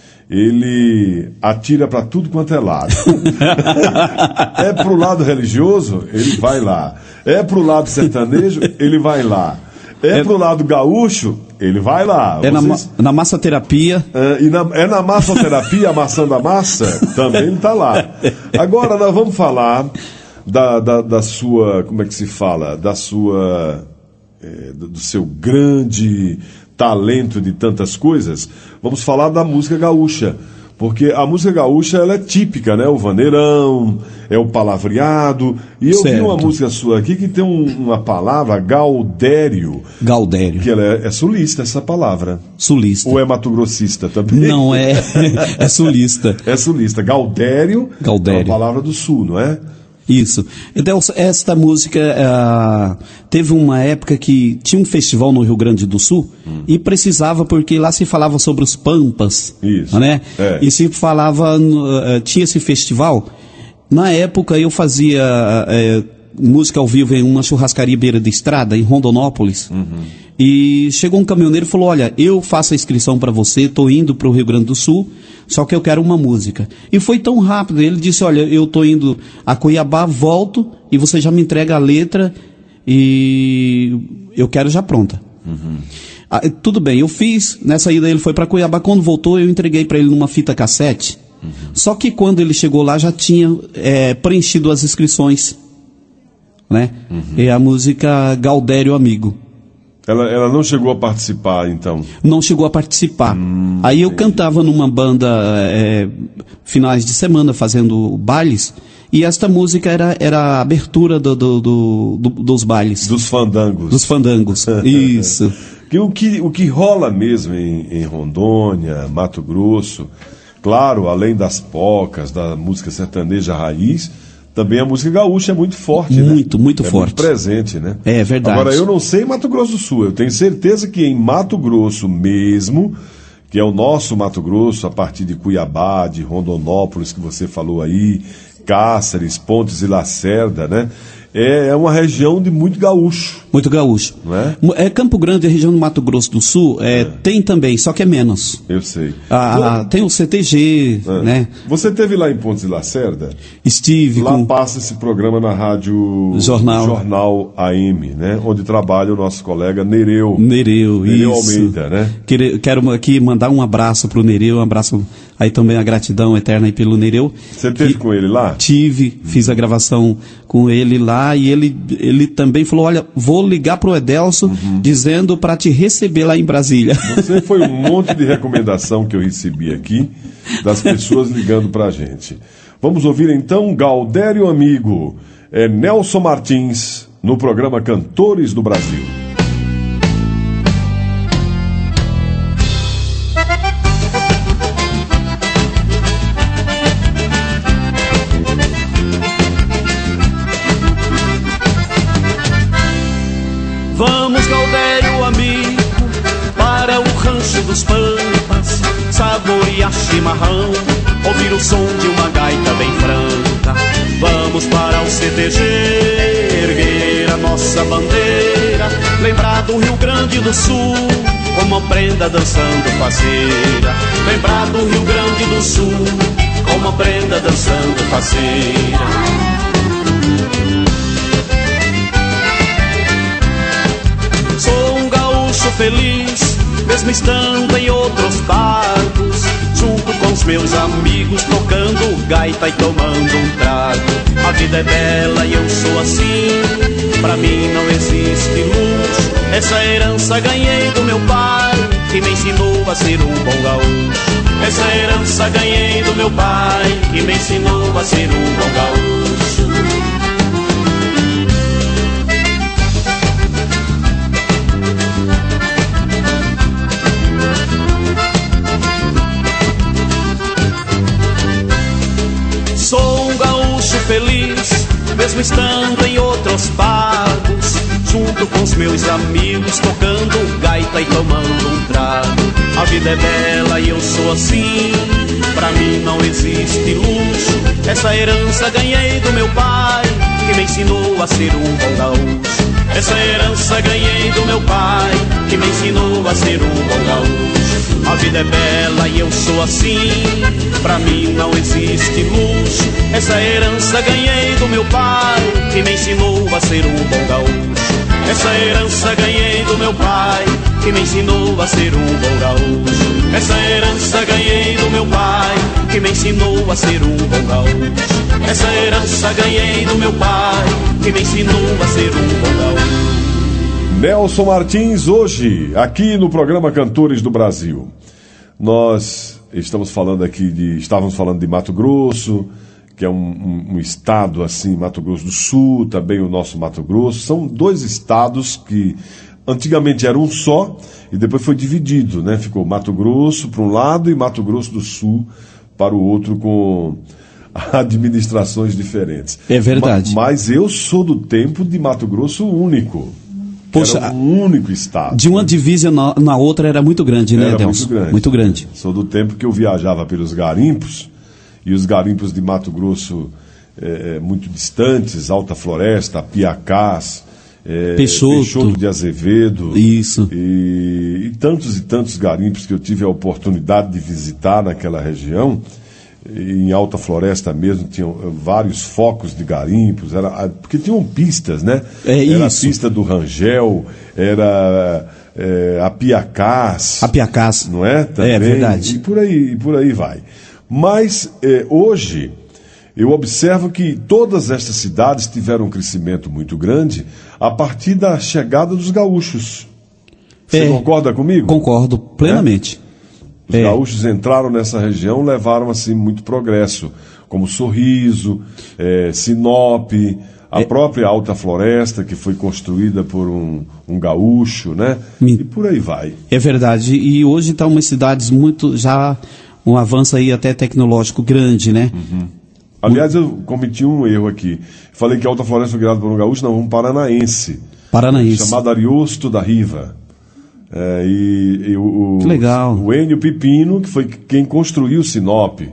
Speaker 2: Ele atira para tudo quanto é lado. É pro lado religioso, ele vai lá. É pro lado sertanejo, ele vai lá. É, é pro lado gaúcho, ele vai lá.
Speaker 3: É Vocês... na, na massoterapia.
Speaker 2: É, e na, é na massoterapia, amassando a massa, também ele tá lá. Agora nós vamos falar da, da, da sua, como é que se fala? Da sua, é, do seu grande talento de tantas coisas. Vamos falar da música gaúcha. Porque a música gaúcha, ela é típica, né? O vaneirão, é o palavreado. E eu certo. vi uma música sua aqui que tem um, uma palavra, gaudério.
Speaker 3: Gaudério.
Speaker 2: Que ela é, é sulista, essa palavra.
Speaker 3: Sulista.
Speaker 2: Ou é mato-grossista também?
Speaker 3: Não, é, é sulista.
Speaker 2: É sulista. Gaudério,
Speaker 3: Gaudério.
Speaker 2: É uma palavra do sul, não é?
Speaker 3: Isso. Então, esta música uh, teve uma época que tinha um festival no Rio Grande do Sul hum. e precisava, porque lá se falava sobre os pampas.
Speaker 2: Isso.
Speaker 3: Né? É. E se falava, uh, tinha esse festival. Na época eu fazia uh, uh, música ao vivo em uma churrascaria beira de estrada, em Rondonópolis. Uhum. E chegou um caminhoneiro e falou: olha, eu faço a inscrição para você, estou indo para o Rio Grande do Sul, só que eu quero uma música. E foi tão rápido, ele disse: olha, eu estou indo a Cuiabá, volto, e você já me entrega a letra, e eu quero já pronta. Uhum. Ah, tudo bem, eu fiz, nessa ida ele foi para Cuiabá, quando voltou eu entreguei para ele numa fita cassete, uhum. Só que quando ele chegou lá já tinha é, preenchido as inscrições, né? Uhum. É a música Gaudério Amigo.
Speaker 2: Ela, ela não chegou a participar, então?
Speaker 3: Não chegou a participar. Hum, Aí eu entendi. Cantava numa banda é, finais de semana, fazendo bailes, e esta música era, era a abertura do, do, do, do, dos bailes.
Speaker 2: Dos fandangos.
Speaker 3: Dos fandangos, isso.
Speaker 2: Que o, que, o que rola mesmo em, em Rondônia, Mato Grosso, claro, além das pocas, da música sertaneja raiz, também a música gaúcha é muito forte,
Speaker 3: muito,
Speaker 2: né?
Speaker 3: muito
Speaker 2: é
Speaker 3: forte.
Speaker 2: Muito presente, né?
Speaker 3: É verdade.
Speaker 2: Agora, eu não sei em Mato Grosso do Sul, eu tenho certeza que em Mato Grosso mesmo, que é o nosso Mato Grosso, a partir de Cuiabá, de Rondonópolis, que você falou aí, Cáceres, Pontes e Lacerda, né? é, é uma região de muito gaúcho.
Speaker 3: Muito gaúcho.
Speaker 2: Não é?
Speaker 3: É Campo Grande, a região do Mato Grosso do Sul, é, é. tem também, só que é menos.
Speaker 2: Eu sei.
Speaker 3: Ah, tem o C T G, é. né?
Speaker 2: Você esteve lá em Pontes de Lacerda?
Speaker 3: Estive.
Speaker 2: Lá
Speaker 3: com...
Speaker 2: passa esse programa na rádio
Speaker 3: Jornal.
Speaker 2: Jornal A M, né? Onde trabalha o nosso colega Nereu.
Speaker 3: Nereu,
Speaker 2: Nereu
Speaker 3: isso.
Speaker 2: Almeida, né?
Speaker 3: Quero, quero aqui mandar um abraço pro Nereu, um abraço aí também a gratidão eterna aí pelo Nereu.
Speaker 2: Você esteve com ele lá?
Speaker 3: Tive, fiz a gravação com ele lá e ele, ele também falou, olha, vou ligar pro Edelson uhum. dizendo para te receber lá em Brasília.
Speaker 2: Você foi um monte de recomendação que eu recebi aqui das pessoas ligando pra gente. Vamos ouvir então Gaudério Amigo, é Nelson Martins, no programa Cantores do Brasil.
Speaker 4: Vamos, Gaudério amigo, para o rancho dos Pampas, saborear chimarrão, ouvir o som de uma gaita bem franca. Vamos para o C T G, erguer a nossa bandeira, lembrar do Rio Grande do Sul, como prenda dançando faceira. Lembrar do Rio Grande do Sul, como prenda dançando faceira. Feliz, mesmo estando em outros barcos, junto com os meus amigos, tocando gaita e tomando um trago. A vida é bela e eu sou assim, pra mim não existe luxo. Essa herança ganhei do meu pai, que me ensinou a ser um bom gaúcho. Essa herança ganhei do meu pai, que me ensinou a ser um bom gaúcho. Feliz, mesmo estando em outros pagos, junto com os meus amigos, tocando gaita e tomando um trago. A vida é bela e eu sou assim, pra mim não existe luxo. Essa herança ganhei do meu pai, que me ensinou a ser um bom gaúcho. Essa herança ganhei do meu pai, que me ensinou a ser um bom gaúcho. A vida é bela e eu sou assim, pra mim não existe luxo. Essa herança ganhei do meu pai, que me ensinou a ser um bom gaúcho. Essa herança ganhei do meu pai, que me ensinou a ser um bom gaúcho. Essa herança ganhei do meu pai, que me ensinou a ser um bom gaúcho. Essa herança ganhei do meu pai, que me ensinou a ser um bom gaúcho.
Speaker 2: Nelson Martins, hoje, aqui no programa Cantores do Brasil. Nós estamos falando aqui de. Estávamos falando de Mato Grosso, que é um, um, um estado assim, Mato Grosso do Sul, também o nosso Mato Grosso. São dois estados que antigamente eram um só e depois foi dividido, né? Ficou Mato Grosso para um lado e Mato Grosso do Sul para o outro, com administrações diferentes.
Speaker 3: É verdade.
Speaker 2: Ma- mas eu sou do tempo de Mato Grosso único.
Speaker 3: Poxa,
Speaker 2: era um único estado.
Speaker 3: De uma divisa na, na outra era muito grande, né,
Speaker 2: era
Speaker 3: Delson?
Speaker 2: Muito grande.
Speaker 3: Muito grande.
Speaker 2: Sou do tempo que eu viajava pelos garimpos, e os garimpos de Mato Grosso é, muito distantes, Alta Floresta, Piacás, é,
Speaker 3: Peixoto.
Speaker 2: Peixoto de Azevedo.
Speaker 3: Isso.
Speaker 2: E, e tantos e tantos garimpos que eu tive a oportunidade de visitar naquela região. Em Alta Floresta mesmo tinham vários focos de garimpos, era, porque tinham pistas, né?
Speaker 3: É
Speaker 2: era
Speaker 3: isso.
Speaker 2: A pista do Rangel, era é, a Piacás.
Speaker 3: A Piacás.
Speaker 2: Não é? Também,
Speaker 3: é verdade.
Speaker 2: E por aí, e por aí vai. Mas é, hoje eu observo que todas estas cidades tiveram um crescimento muito grande a partir da chegada dos gaúchos. Você
Speaker 3: É,
Speaker 2: concorda comigo?
Speaker 3: Concordo plenamente.
Speaker 2: Os
Speaker 3: É.
Speaker 2: gaúchos entraram nessa região, levaram assim muito progresso, como Sorriso, é, Sinop, a
Speaker 3: É.
Speaker 2: própria Alta Floresta, que foi construída por um, um gaúcho, né?
Speaker 3: Me-
Speaker 2: E por aí vai.
Speaker 3: É verdade. E hoje estão umas cidades muito, já um avanço aí até tecnológico grande, né?
Speaker 2: Aliás, eu cometi um erro aqui. Falei que a Alta Floresta foi criada por um gaúcho, não, um paranaense,
Speaker 3: Paranaense.
Speaker 2: chamado Ariosto da Riva. É, e, e o,
Speaker 3: Que legal.
Speaker 2: o Enio Pipino, que foi quem construiu Sinop.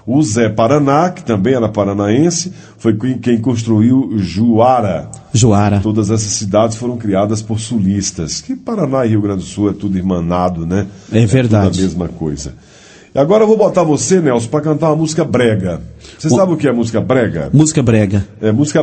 Speaker 2: O Zé Paraná, que também era paranaense, foi quem construiu Juara.
Speaker 3: Juara.
Speaker 2: Todas essas cidades foram criadas por sulistas. Que Paraná e Rio Grande do Sul é tudo irmanado, né?
Speaker 3: É verdade.
Speaker 2: É tudo a mesma coisa. E agora eu vou botar você, Nelson, para cantar uma música brega. Você
Speaker 3: Bom,
Speaker 2: sabe o que é música brega?
Speaker 3: Música brega.
Speaker 2: É, música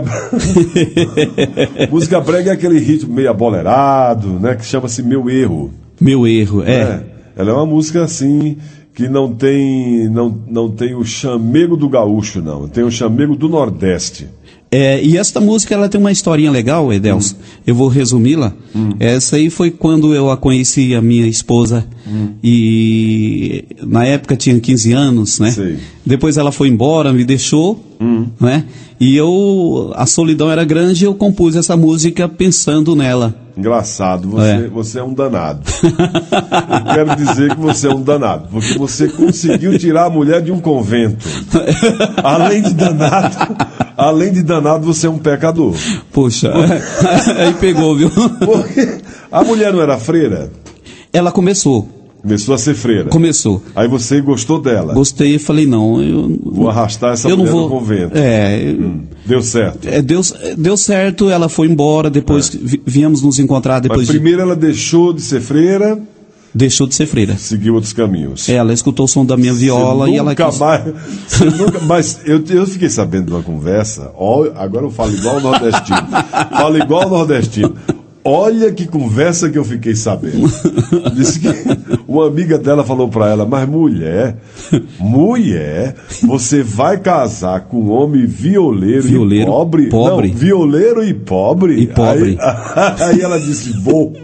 Speaker 2: Música brega é aquele ritmo meio abolerado, né? Que chama-se Meu Erro.
Speaker 3: Meu Erro, é.
Speaker 2: é. Ela é uma música assim que não tem, não, não tem o chamego do gaúcho, não. Tem o chamego do Nordeste.
Speaker 3: É, e esta música ela tem uma historinha legal, Edelson. Hum. Eu vou resumi-la. Hum. Essa aí foi quando eu a conheci, a minha esposa. Hum. E na época tinha quinze anos, né? Sei. Depois ela foi embora, me deixou, hum. né? E eu, a solidão era grande e eu compus essa música pensando nela.
Speaker 2: Engraçado, você é, você é um danado. Eu quero dizer que você é um danado, porque você conseguiu tirar a mulher de um convento. Além de danado, além de danado, você é um pecador.
Speaker 3: Poxa, aí pegou, viu?
Speaker 2: Porque a mulher não era freira?
Speaker 3: Ela começou.
Speaker 2: Começou a ser freira.
Speaker 3: Começou.
Speaker 2: Aí você gostou dela?
Speaker 3: Gostei e falei, não, eu...
Speaker 2: Vou arrastar essa
Speaker 3: eu
Speaker 2: mulher
Speaker 3: não vou,
Speaker 2: no convento.
Speaker 3: É...
Speaker 2: Hum, deu certo.
Speaker 3: É, deu, deu certo, ela foi embora, depois é. viemos nos encontrar depois.
Speaker 2: Mas primeiro de... ela deixou de ser freira...
Speaker 3: Deixou de ser freira.
Speaker 2: Seguiu outros caminhos.
Speaker 3: Ela escutou o som da minha viola e ela quis...
Speaker 2: mais, você nunca mais... Eu, eu fiquei sabendo de uma conversa, ó, agora eu falo igual o nordestino. Falo igual o nordestino. Olha que conversa que eu fiquei sabendo. Disse que uma amiga dela falou pra ela, mas mulher, mulher, você vai casar com um homem violeiro,
Speaker 3: violeiro
Speaker 2: e pobre?
Speaker 3: pobre?
Speaker 2: Não, violeiro e pobre?
Speaker 3: E pobre.
Speaker 2: Aí, aí ela disse, vou.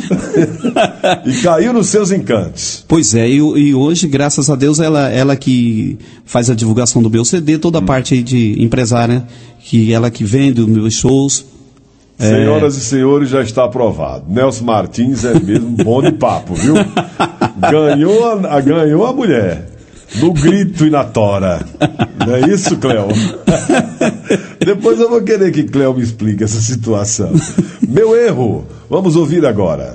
Speaker 2: E caiu nos seus encantos.
Speaker 3: Pois é, e, e hoje, graças a Deus, ela, ela que faz a divulgação do meu C D, toda a hum. parte aí de empresária, que ela que vende os meus shows.
Speaker 2: Senhoras é... e senhores, já está aprovado. Nelson Martins é mesmo bom de papo, viu? Ganhou a, ganhou a mulher. No grito e na tora. Não é isso, Cléo? Depois eu vou querer que Cléo me explique essa situação. Meu erro. Vamos ouvir agora.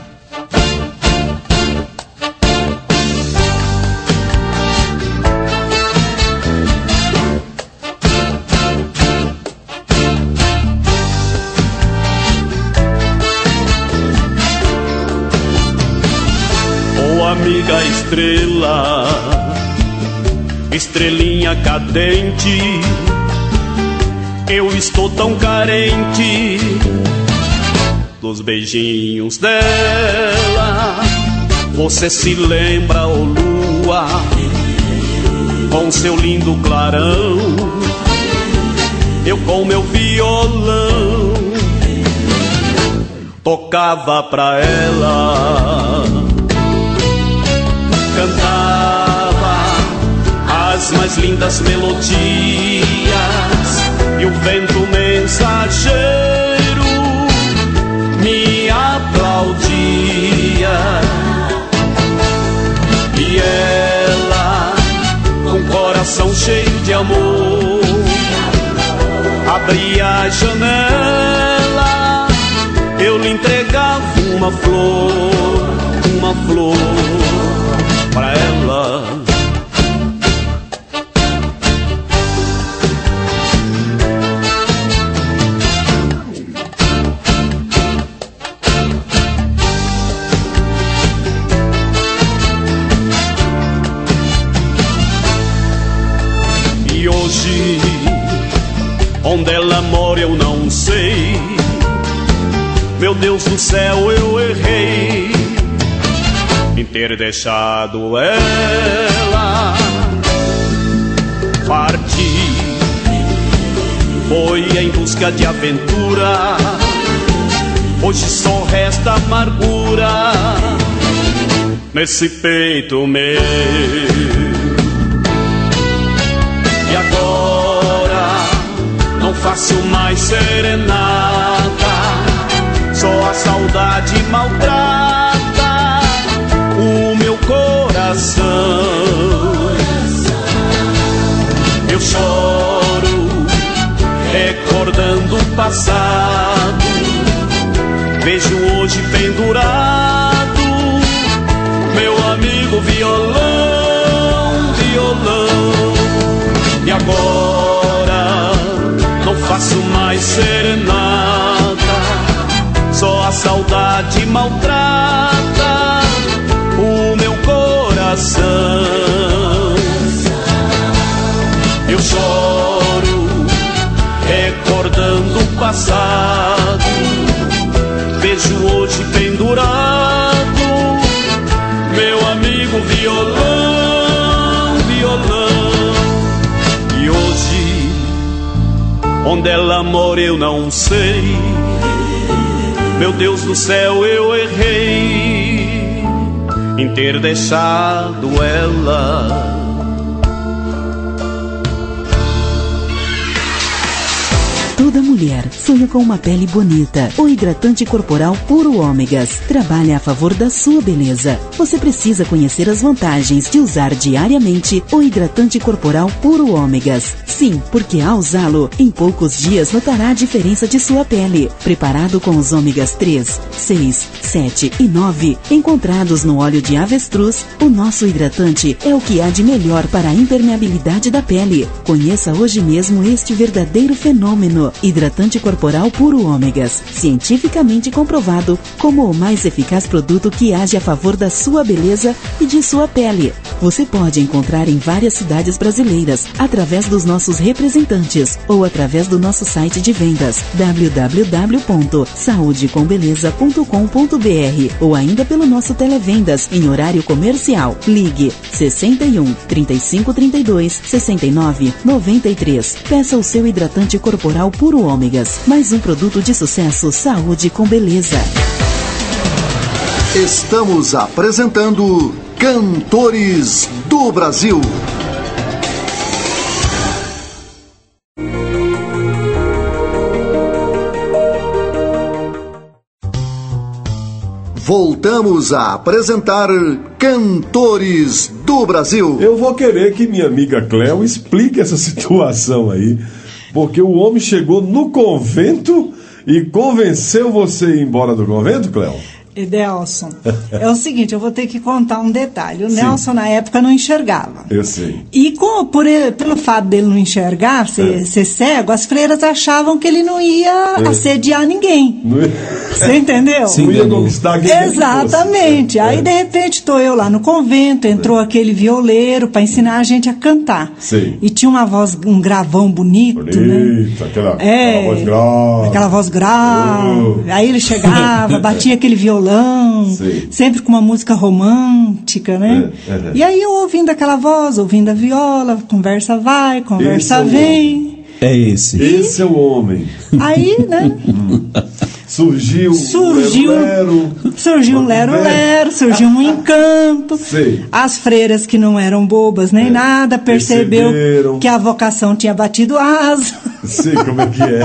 Speaker 4: Amiga estrela, estrelinha cadente, eu estou tão carente dos beijinhos dela. Você se lembra, ô lua, com seu lindo clarão, eu com meu violão tocava pra ela, cantava as mais lindas melodias, e o vento mensageiro me aplaudia, e ela, com coração cheio de amor, abria a janela, eu lhe entregava uma flor, uma flor pra ela. E hoje, onde ela mora eu não sei, meu Deus do céu, eu errei em ter deixado ela partir. Foi em busca de aventura, hoje só resta amargura nesse peito meu. E agora não faço mais serenata, só a saudade maltrata o meu coração. Eu choro recordando o passado, vejo hoje pendurado meu amigo violão, violão. agora não faço mais serenata, só a saudade maltrata o meu coração. Eu choro recordando o passado, vejo hoje pendurado meu amigo violão, violão. E hoje, onde ela mora eu não sei, meu Deus do céu, eu errei em ter deixado ela.
Speaker 5: Toda mulher sonha com uma pele bonita. O hidratante corporal Puro Ômegas trabalha a favor da sua beleza. Você precisa conhecer as vantagens de usar diariamente o hidratante corporal Puro Ômegas. Sim, porque ao usá-lo, em poucos dias notará a diferença de sua pele. Preparado com os ômegas três, seis, sete e nove, encontrados no óleo de avestruz, o nosso hidratante é o que há de melhor para a impermeabilidade da pele. Conheça hoje mesmo este verdadeiro fenômeno. Hidratante corporal Puro Ômegas, cientificamente comprovado como o mais eficaz produto que age a favor da sua beleza e de sua pele. Você pode encontrar em várias cidades brasileiras, através dos nossos representantes ou através do nosso site de vendas w w w ponto saúde com beleza ponto com ponto b r ou ainda pelo nosso televendas em horário comercial. Ligue sessenta e um, trinta e cinco, trinta e dois, sessenta e nove, noventa e três. Peça o seu hidratante corporal Puro Ômegas, mais um produto de sucesso Saúde com Beleza.
Speaker 1: Estamos apresentando Cantores do Brasil. Voltamos a apresentar Cantores do Brasil.
Speaker 2: Eu vou querer que minha amiga Cléo explique essa situação aí, porque o homem chegou no convento e convenceu você a ir embora do convento, Cléo?
Speaker 6: Edelson, é o seguinte, eu vou ter que contar um detalhe. O
Speaker 2: Sim.
Speaker 6: Nelson, na época, não enxergava.
Speaker 2: Eu sei.
Speaker 6: E com, por ele, pelo fato dele não enxergar, ser, é. ser cego, as freiras achavam que ele não ia é. assediar ninguém. Não ia... Você entendeu?
Speaker 2: Sim, não ia conquistar ninguém.
Speaker 6: Exatamente. Aí,
Speaker 2: é.
Speaker 6: de repente, estou eu lá no convento, entrou é. aquele violeiro para ensinar a gente a cantar.
Speaker 2: Sim.
Speaker 6: E tinha uma voz, um gravão bonito, bonito né?
Speaker 2: Aquela,
Speaker 6: é,
Speaker 2: aquela voz grave.
Speaker 6: Aquela voz grave. Oh. Aí ele chegava, batia aquele violão, Sim. sempre com uma música romântica, né? É, é. E aí eu ouvindo aquela voz, ouvindo a viola, conversa vai, conversa esse vem.
Speaker 3: É esse.
Speaker 6: E
Speaker 2: esse é o homem.
Speaker 6: Aí, né?
Speaker 2: Surgiu,
Speaker 6: surgiu
Speaker 2: um lero,
Speaker 6: surgiu um lero, lero, surgiu um encanto.
Speaker 2: Sei.
Speaker 6: As freiras que não eram bobas nem é. nada, percebeu Perceberam. que a vocação tinha batido asa.
Speaker 2: Sei como é que é.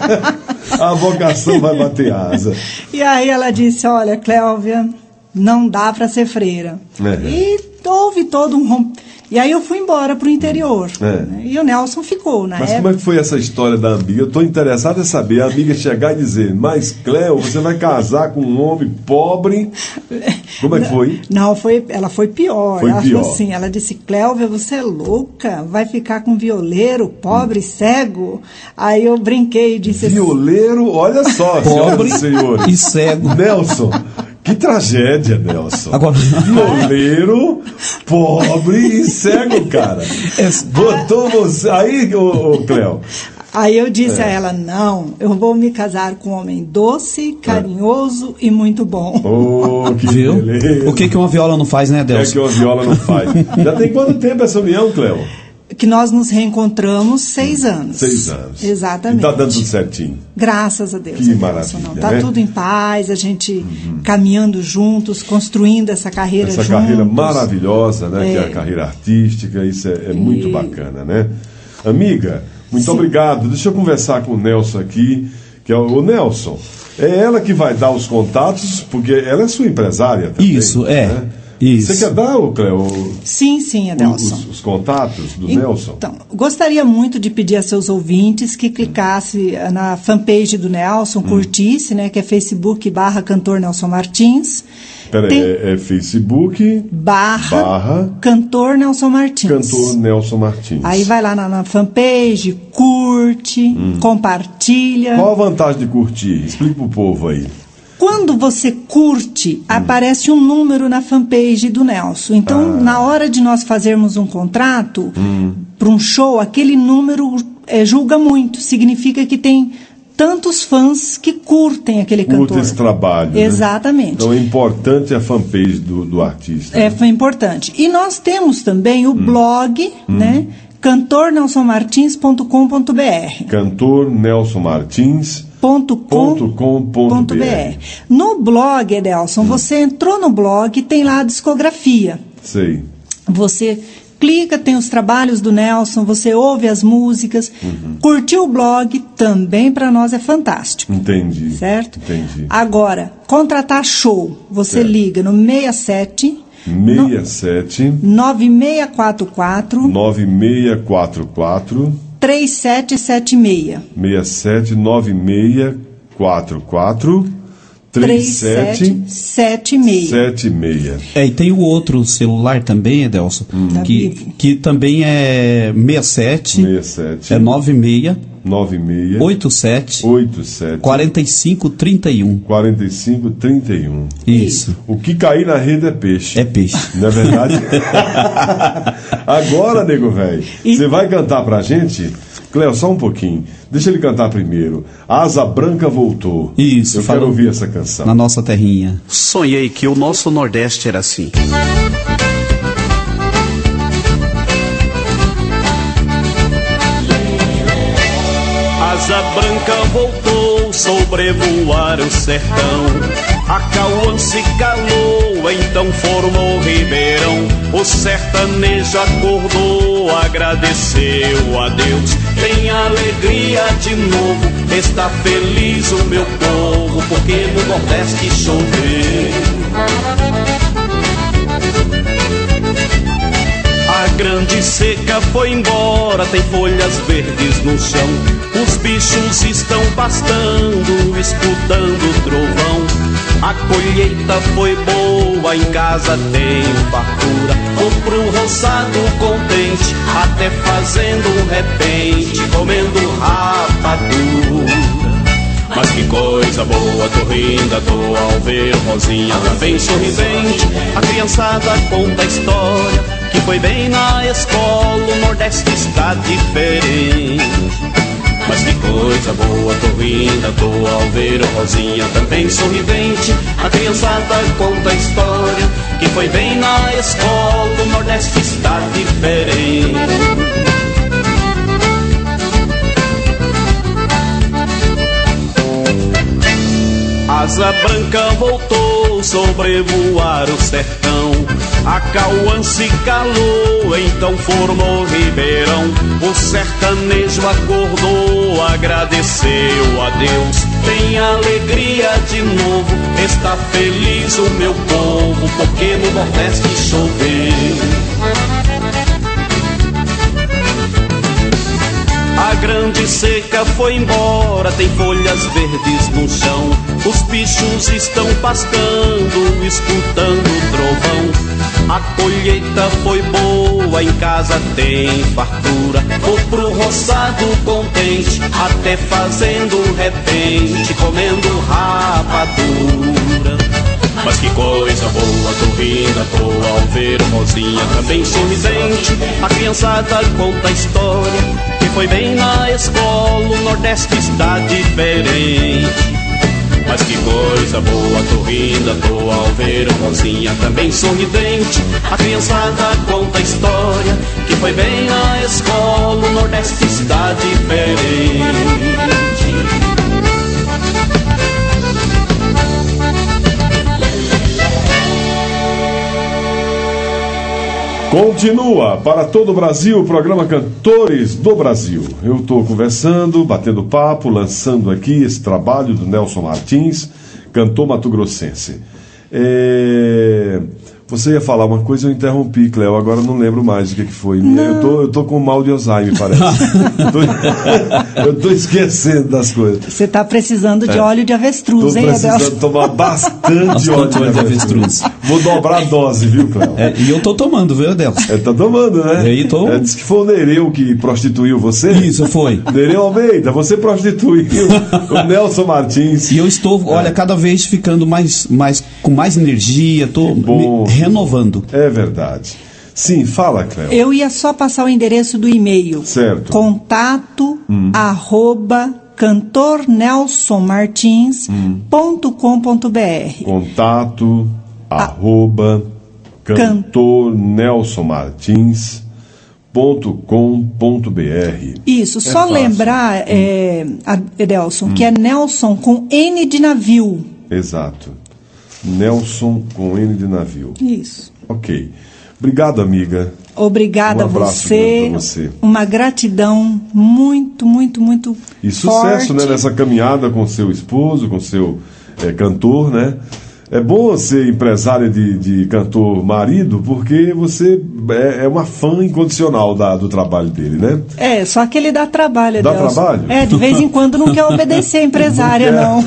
Speaker 2: A vocação vai bater asa.
Speaker 6: E aí ela disse, olha, Cléovia, não dá para ser freira. É. E houve todo um rompimento. E aí eu fui embora pro interior. É. Né? E o Nelson ficou, na
Speaker 2: Mas
Speaker 6: época.
Speaker 2: como é que foi essa história da amiga? Eu estou interessado em saber. A amiga chegar e dizer, mas Cléo, você vai casar com um homem pobre? Como é que foi?
Speaker 6: Não, foi, ela foi pior.
Speaker 2: Foi
Speaker 6: ela
Speaker 2: pior.
Speaker 6: falou assim, ela disse, Cléovia, você é louca? Vai ficar com um violeiro, pobre, hum. cego? Aí eu brinquei e disse...
Speaker 2: Violeiro, olha só,
Speaker 3: pobre
Speaker 2: senhores.
Speaker 3: E cego.
Speaker 2: Nelson... Que tragédia, Nelson.
Speaker 3: Agora...
Speaker 2: Violeiro, pobre e cego, cara. Botou você... Aí, ô, ô Cléo...
Speaker 6: Aí eu disse
Speaker 2: é.
Speaker 6: a ela, não, eu vou me casar com um homem doce, carinhoso é. e muito bom.
Speaker 2: Oh, que
Speaker 3: Viu?
Speaker 2: beleza.
Speaker 3: O que, que uma viola não faz, né, Delcio?
Speaker 2: É que uma viola não faz. Já tem quanto tempo essa união, Cléo?
Speaker 6: Que nós nos reencontramos seis anos.
Speaker 2: Seis anos.
Speaker 6: Exatamente.
Speaker 2: E tá dando tudo certinho.
Speaker 6: Graças a Deus.
Speaker 2: Que maravilha,
Speaker 6: não. Tá
Speaker 2: né?
Speaker 6: tudo em paz, a gente uhum. caminhando juntos, construindo essa carreira
Speaker 2: essa
Speaker 6: juntos.
Speaker 2: Essa carreira maravilhosa, né?
Speaker 6: É.
Speaker 2: Que é a carreira artística, isso é, é muito e... bacana, né? Amiga, muito Sim. obrigado. Deixa eu conversar com o Nelson aqui, que é o, o Nelson. É ela que vai dar os contatos, porque ela é sua empresária também.
Speaker 3: Isso, é.
Speaker 2: Né?
Speaker 3: Isso.
Speaker 2: Você quer dar, ô Cléo?
Speaker 6: Sim, sim, Adelson.
Speaker 2: Os, os contatos do
Speaker 6: então,
Speaker 2: Nelson?
Speaker 6: Então, gostaria muito de pedir a seus ouvintes que clicasse na fanpage do Nelson, hum. curtisse, né, que é Facebook barra Cantor Nelson Martins.
Speaker 2: Peraí, Tem... é, é Facebook
Speaker 6: barra,
Speaker 2: barra
Speaker 6: Cantor Nelson Martins.
Speaker 2: Cantor Nelson Martins.
Speaker 6: Aí vai lá na, na fanpage, curte, hum. compartilha.
Speaker 2: Qual a vantagem de curtir? Explica pro povo aí.
Speaker 6: Quando você curte, hum. aparece um número na fanpage do Nelson. Então, ah. na hora de nós fazermos um contrato hum. para um show, aquele número é, julga muito. Significa que tem tantos fãs que curtem aquele
Speaker 2: Curta
Speaker 6: cantor.
Speaker 2: Curta esse trabalho.
Speaker 6: Exatamente.
Speaker 2: Né? Então é importante a fanpage do, do artista.
Speaker 6: É,
Speaker 2: né?
Speaker 6: foi importante. E nós temos também o hum. blog, hum. né? cantor nelson martins ponto com ponto b r. cantor nelson martins ponto com ponto b r. No blog, Edelson, hum. você entrou no blog, tem lá a discografia.
Speaker 2: Sei.
Speaker 6: Você clica, tem os trabalhos do Nelson, você ouve as músicas, uhum. curtiu o blog, também para nós é fantástico.
Speaker 2: Entendi.
Speaker 6: Certo?
Speaker 2: Entendi.
Speaker 6: Agora, contratar show, você certo. liga no seis sete...
Speaker 2: sessenta e sete
Speaker 6: nove seis quatro quatro
Speaker 2: nove seis quatro quatro
Speaker 6: três sete sete seis
Speaker 2: seis sete nove seis quatro quatro três sete sete seis.
Speaker 3: É, e tem o outro celular também, Edelson, hum. que, que também é sessenta e sete
Speaker 2: sessenta e sete
Speaker 3: é nove seis
Speaker 2: nove seis
Speaker 3: oito sete
Speaker 2: oito sete
Speaker 3: quarenta e cinco trinta e um
Speaker 2: quarenta e cinco trinta e um.
Speaker 3: Isso.
Speaker 2: O que cair na rede é peixe.
Speaker 3: É peixe.
Speaker 2: Não é verdade? Agora, nego velho, você e... vai cantar pra gente? Cléo, só um pouquinho. Deixa ele cantar primeiro. Asa Branca Voltou.
Speaker 3: Isso.
Speaker 2: Eu quero ouvir essa canção.
Speaker 3: Na nossa terrinha.
Speaker 4: Sonhei que o nosso Nordeste era assim. Asa Branca voltou sobrevoar o sertão. A Cauã se calou, então formou Ribeirão. O sertanejo acordou, agradeceu a Deus. Tem alegria de novo, está feliz o meu povo, porque no Nordeste choveu. A grande seca foi embora, tem folhas verdes no chão. Os bichos estão pastando, escutando o trovão. A colheita foi boa, em casa tem fartura. Vou pro roçado contente, até fazendo um repente, comendo rapadura. Mas que coisa boa, tô rindo, tô ao ver Rosinha também sorridente. A criançada conta a história, que foi bem na escola, o Nordeste está diferente. Mas que coisa boa, tô rindo, tô ao ver Rosinha também sorridente. A criançada conta a história, que foi bem na escola, o Nordeste está diferente. Asa Branca voltou sobrevoar o sertão. A Cauã se calou, então formou Ribeirão. O sertanejo acordou, agradeceu a Deus. Tem alegria de novo, está feliz o meu povo, porque no Nordeste choveu. A grande seca foi embora, tem folhas verdes no chão. Os bichos estão pastando, escutando o trovão. A colheita foi boa, em casa tem fartura. Vou pro roçado contente, até fazendo repente, comendo rapadura. Mas que coisa boa, tô rindo, tô ao ver Rosinha também sorridente. A criançada conta a história, que foi bem na escola, o Nordeste está diferente. Mas que coisa boa, tô rindo, tô ao ver Rosinha também sorridente. A criançada conta a história, que foi bem na escola, o Nordeste está diferente.
Speaker 2: Continua para todo o Brasil o programa Cantores do Brasil. Eu estou conversando, batendo papo, lançando aqui esse trabalho do Nelson Martins, cantor mato-grossense. É... Você ia falar uma coisa, eu interrompi, Cléo, agora não lembro mais o que, que foi. Eu tô, eu tô com mal de Alzheimer, parece. eu, tô, eu tô esquecendo das coisas.
Speaker 6: Você está precisando de é. óleo de avestruz,
Speaker 2: tô
Speaker 6: hein, Edel?
Speaker 2: Tô precisando tomar bastante óleo de, de avestruz. Vou dobrar a dose, viu, Cléo?
Speaker 3: É, e eu tô tomando, viu, Edel?
Speaker 2: É, tá tomando, né?
Speaker 3: E aí tô...
Speaker 2: É, disse que foi o Nereu que prostituiu você?
Speaker 3: Isso, foi.
Speaker 2: Nereu Almeida, você prostituiu o Nelson Martins.
Speaker 3: E eu estou, olha, cada vez ficando mais, mais com mais energia, tô me renovando.
Speaker 2: É verdade. Sim, fala, Cléo.
Speaker 6: Eu ia só passar o endereço do e-mail.
Speaker 2: Certo.
Speaker 6: Contato, hum. arroba, cantor nelson martins ponto com ponto br.
Speaker 2: Contato, ah. arroba, cantor nelson martins ponto com ponto br.
Speaker 6: Isso, é só fácil. Lembrar, é, Edelson, hum. que é Nelson com N de navio.
Speaker 2: Exato. Nelson com N de navio.
Speaker 6: Isso.
Speaker 2: Ok. Obrigado, amiga.
Speaker 6: Obrigada
Speaker 2: um
Speaker 6: a você. você. Uma gratidão muito, muito, muito
Speaker 2: E sucesso, né, nessa caminhada com seu esposo, com seu é, cantor, né? É bom ser empresária de, de cantor marido, porque você é, é uma fã incondicional da, do trabalho dele, né?
Speaker 6: É, só que ele dá trabalho,
Speaker 2: Dá
Speaker 6: Deus.
Speaker 2: trabalho?
Speaker 6: É, de vez em quando não quer obedecer a empresária, não.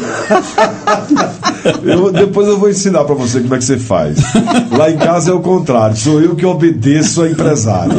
Speaker 2: eu, depois eu vou ensinar pra você como é que você faz. Lá em casa é o contrário, sou eu que obedeço a empresária.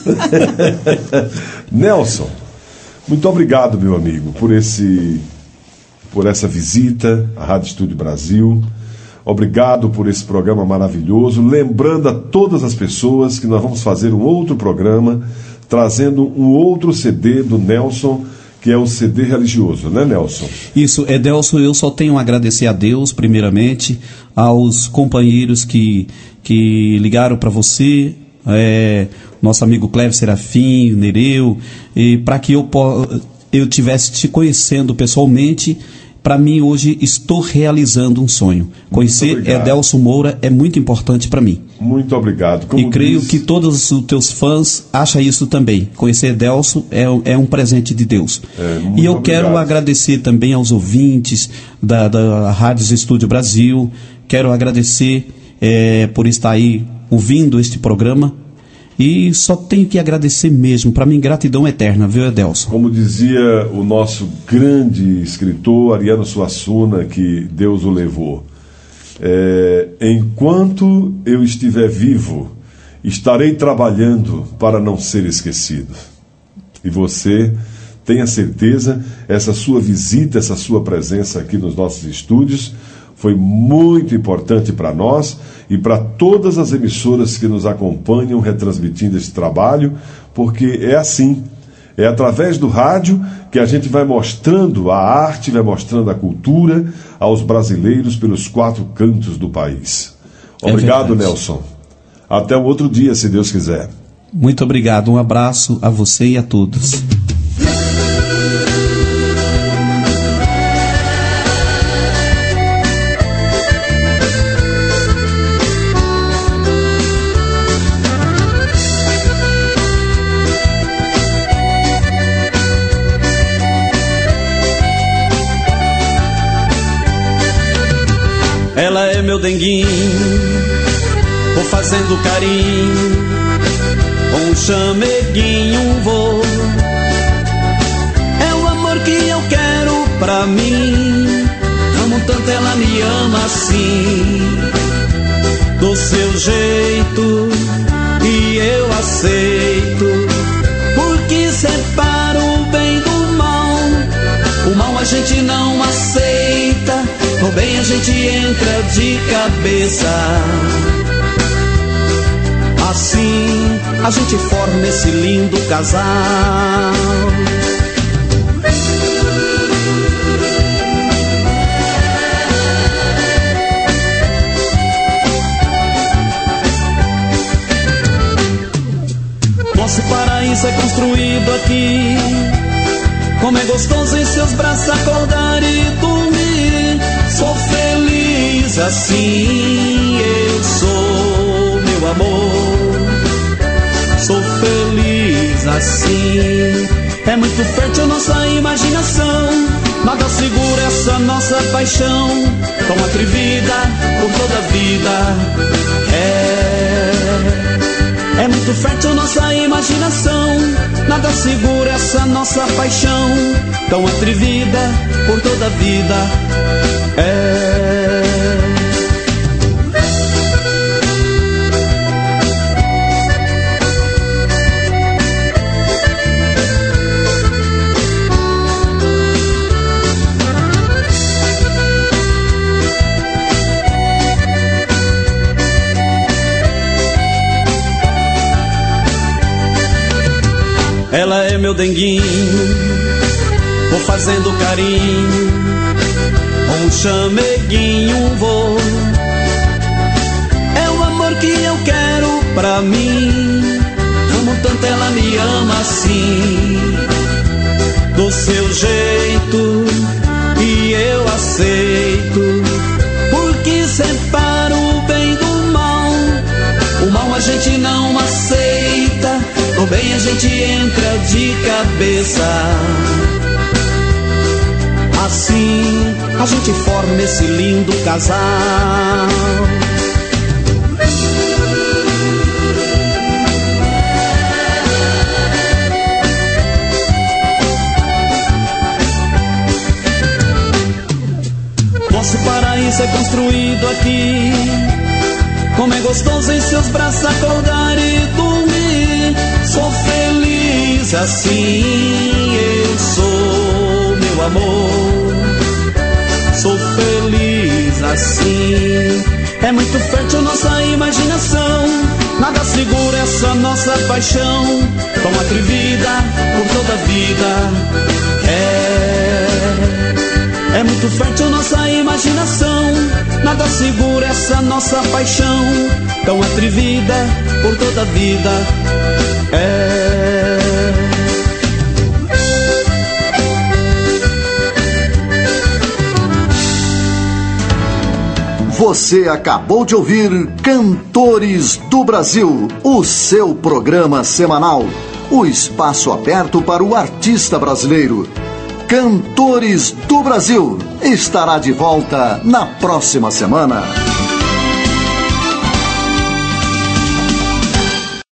Speaker 2: Nelson, muito obrigado, meu amigo, por, esse, por essa visita à Rádio Estúdio Brasil. Obrigado por esse programa maravilhoso. Lembrando a todas as pessoas que nós vamos fazer um outro programa, trazendo um outro C D do Nelson, que é o C D religioso, né, Nelson?
Speaker 3: Isso, Edelson, eu só tenho a agradecer a Deus, primeiramente, aos companheiros que, que ligaram para você, é, nosso amigo Clévio Serafim, Nereu, e para que eu, eu tivesse te conhecendo pessoalmente. Para mim, hoje, estou realizando um sonho. Conhecer Edelson Moura é muito importante para mim.
Speaker 2: Muito obrigado. Como
Speaker 3: e creio
Speaker 2: diz...
Speaker 3: que todos os teus fãs acham isso também. Conhecer Edelson é, é um presente de Deus.
Speaker 2: É,
Speaker 3: e eu
Speaker 2: obrigado.
Speaker 3: Quero agradecer também aos ouvintes da, da Rádio Estúdio Brasil. Quero agradecer é, por estar aí ouvindo este programa. E só tenho que agradecer mesmo, para mim, gratidão eterna, viu, Edelson?
Speaker 2: Como dizia o nosso grande escritor, Ariano Suassuna, que Deus o levou, é, enquanto eu estiver vivo, estarei trabalhando para não ser esquecido. E você, tenha certeza, essa sua visita, essa sua presença aqui nos nossos estúdios, foi muito importante para nós e para todas as emissoras que nos acompanham retransmitindo esse trabalho, porque é assim, é através do rádio que a gente vai mostrando a arte, vai mostrando a cultura aos brasileiros pelos quatro cantos do país. Obrigado, é Nelson. Até um outro dia, se Deus quiser.
Speaker 3: Muito obrigado, um abraço a você e a todos.
Speaker 4: Ela é meu denguinho, vou fazendo carinho, com um chameguinho vou. É o amor que eu quero pra mim, amo tanto, ela me ama assim. Do seu jeito, e eu aceito, porque separa o bem do mal. O mal a gente não aceita, no bem a gente entra de cabeça. Assim a gente forma esse lindo casal. Nosso paraíso é construído aqui. Como é gostoso em seus braços acordar e dormir. Sou feliz assim, eu sou, meu amor. Sou feliz assim. É muito fértil nossa imaginação, nada segura essa nossa paixão. Tão atrevida por toda a vida. É muito fértil nossa imaginação, nada segura essa nossa paixão, tão atrevida por toda a vida. É. Ela é meu denguinho, vou fazendo carinho, um chameguinho vou. É o amor que eu quero pra mim, amo tanto, ela me ama assim, do seu jeito, e eu aceito, porque separa o bem do mal. O mal a gente não aceita, no bem a gente entra de cabeça. Assim a gente forma esse lindo casal. Nosso paraíso é construído aqui, como é gostoso em seus braços acordar e dormir. Sou feliz assim, eu sou, meu amor. Sou feliz assim. É muito fértil nossa imaginação, nada segura essa nossa paixão, tão atrevida por toda a vida. É, é muito fértil nossa imaginação, nada segura essa nossa paixão, tão atrevida por toda a vida. É.
Speaker 1: Você acabou de ouvir Cantores do Brasil, o seu programa semanal, o espaço aberto para o artista brasileiro. Cantores do Brasil estará de volta na próxima semana.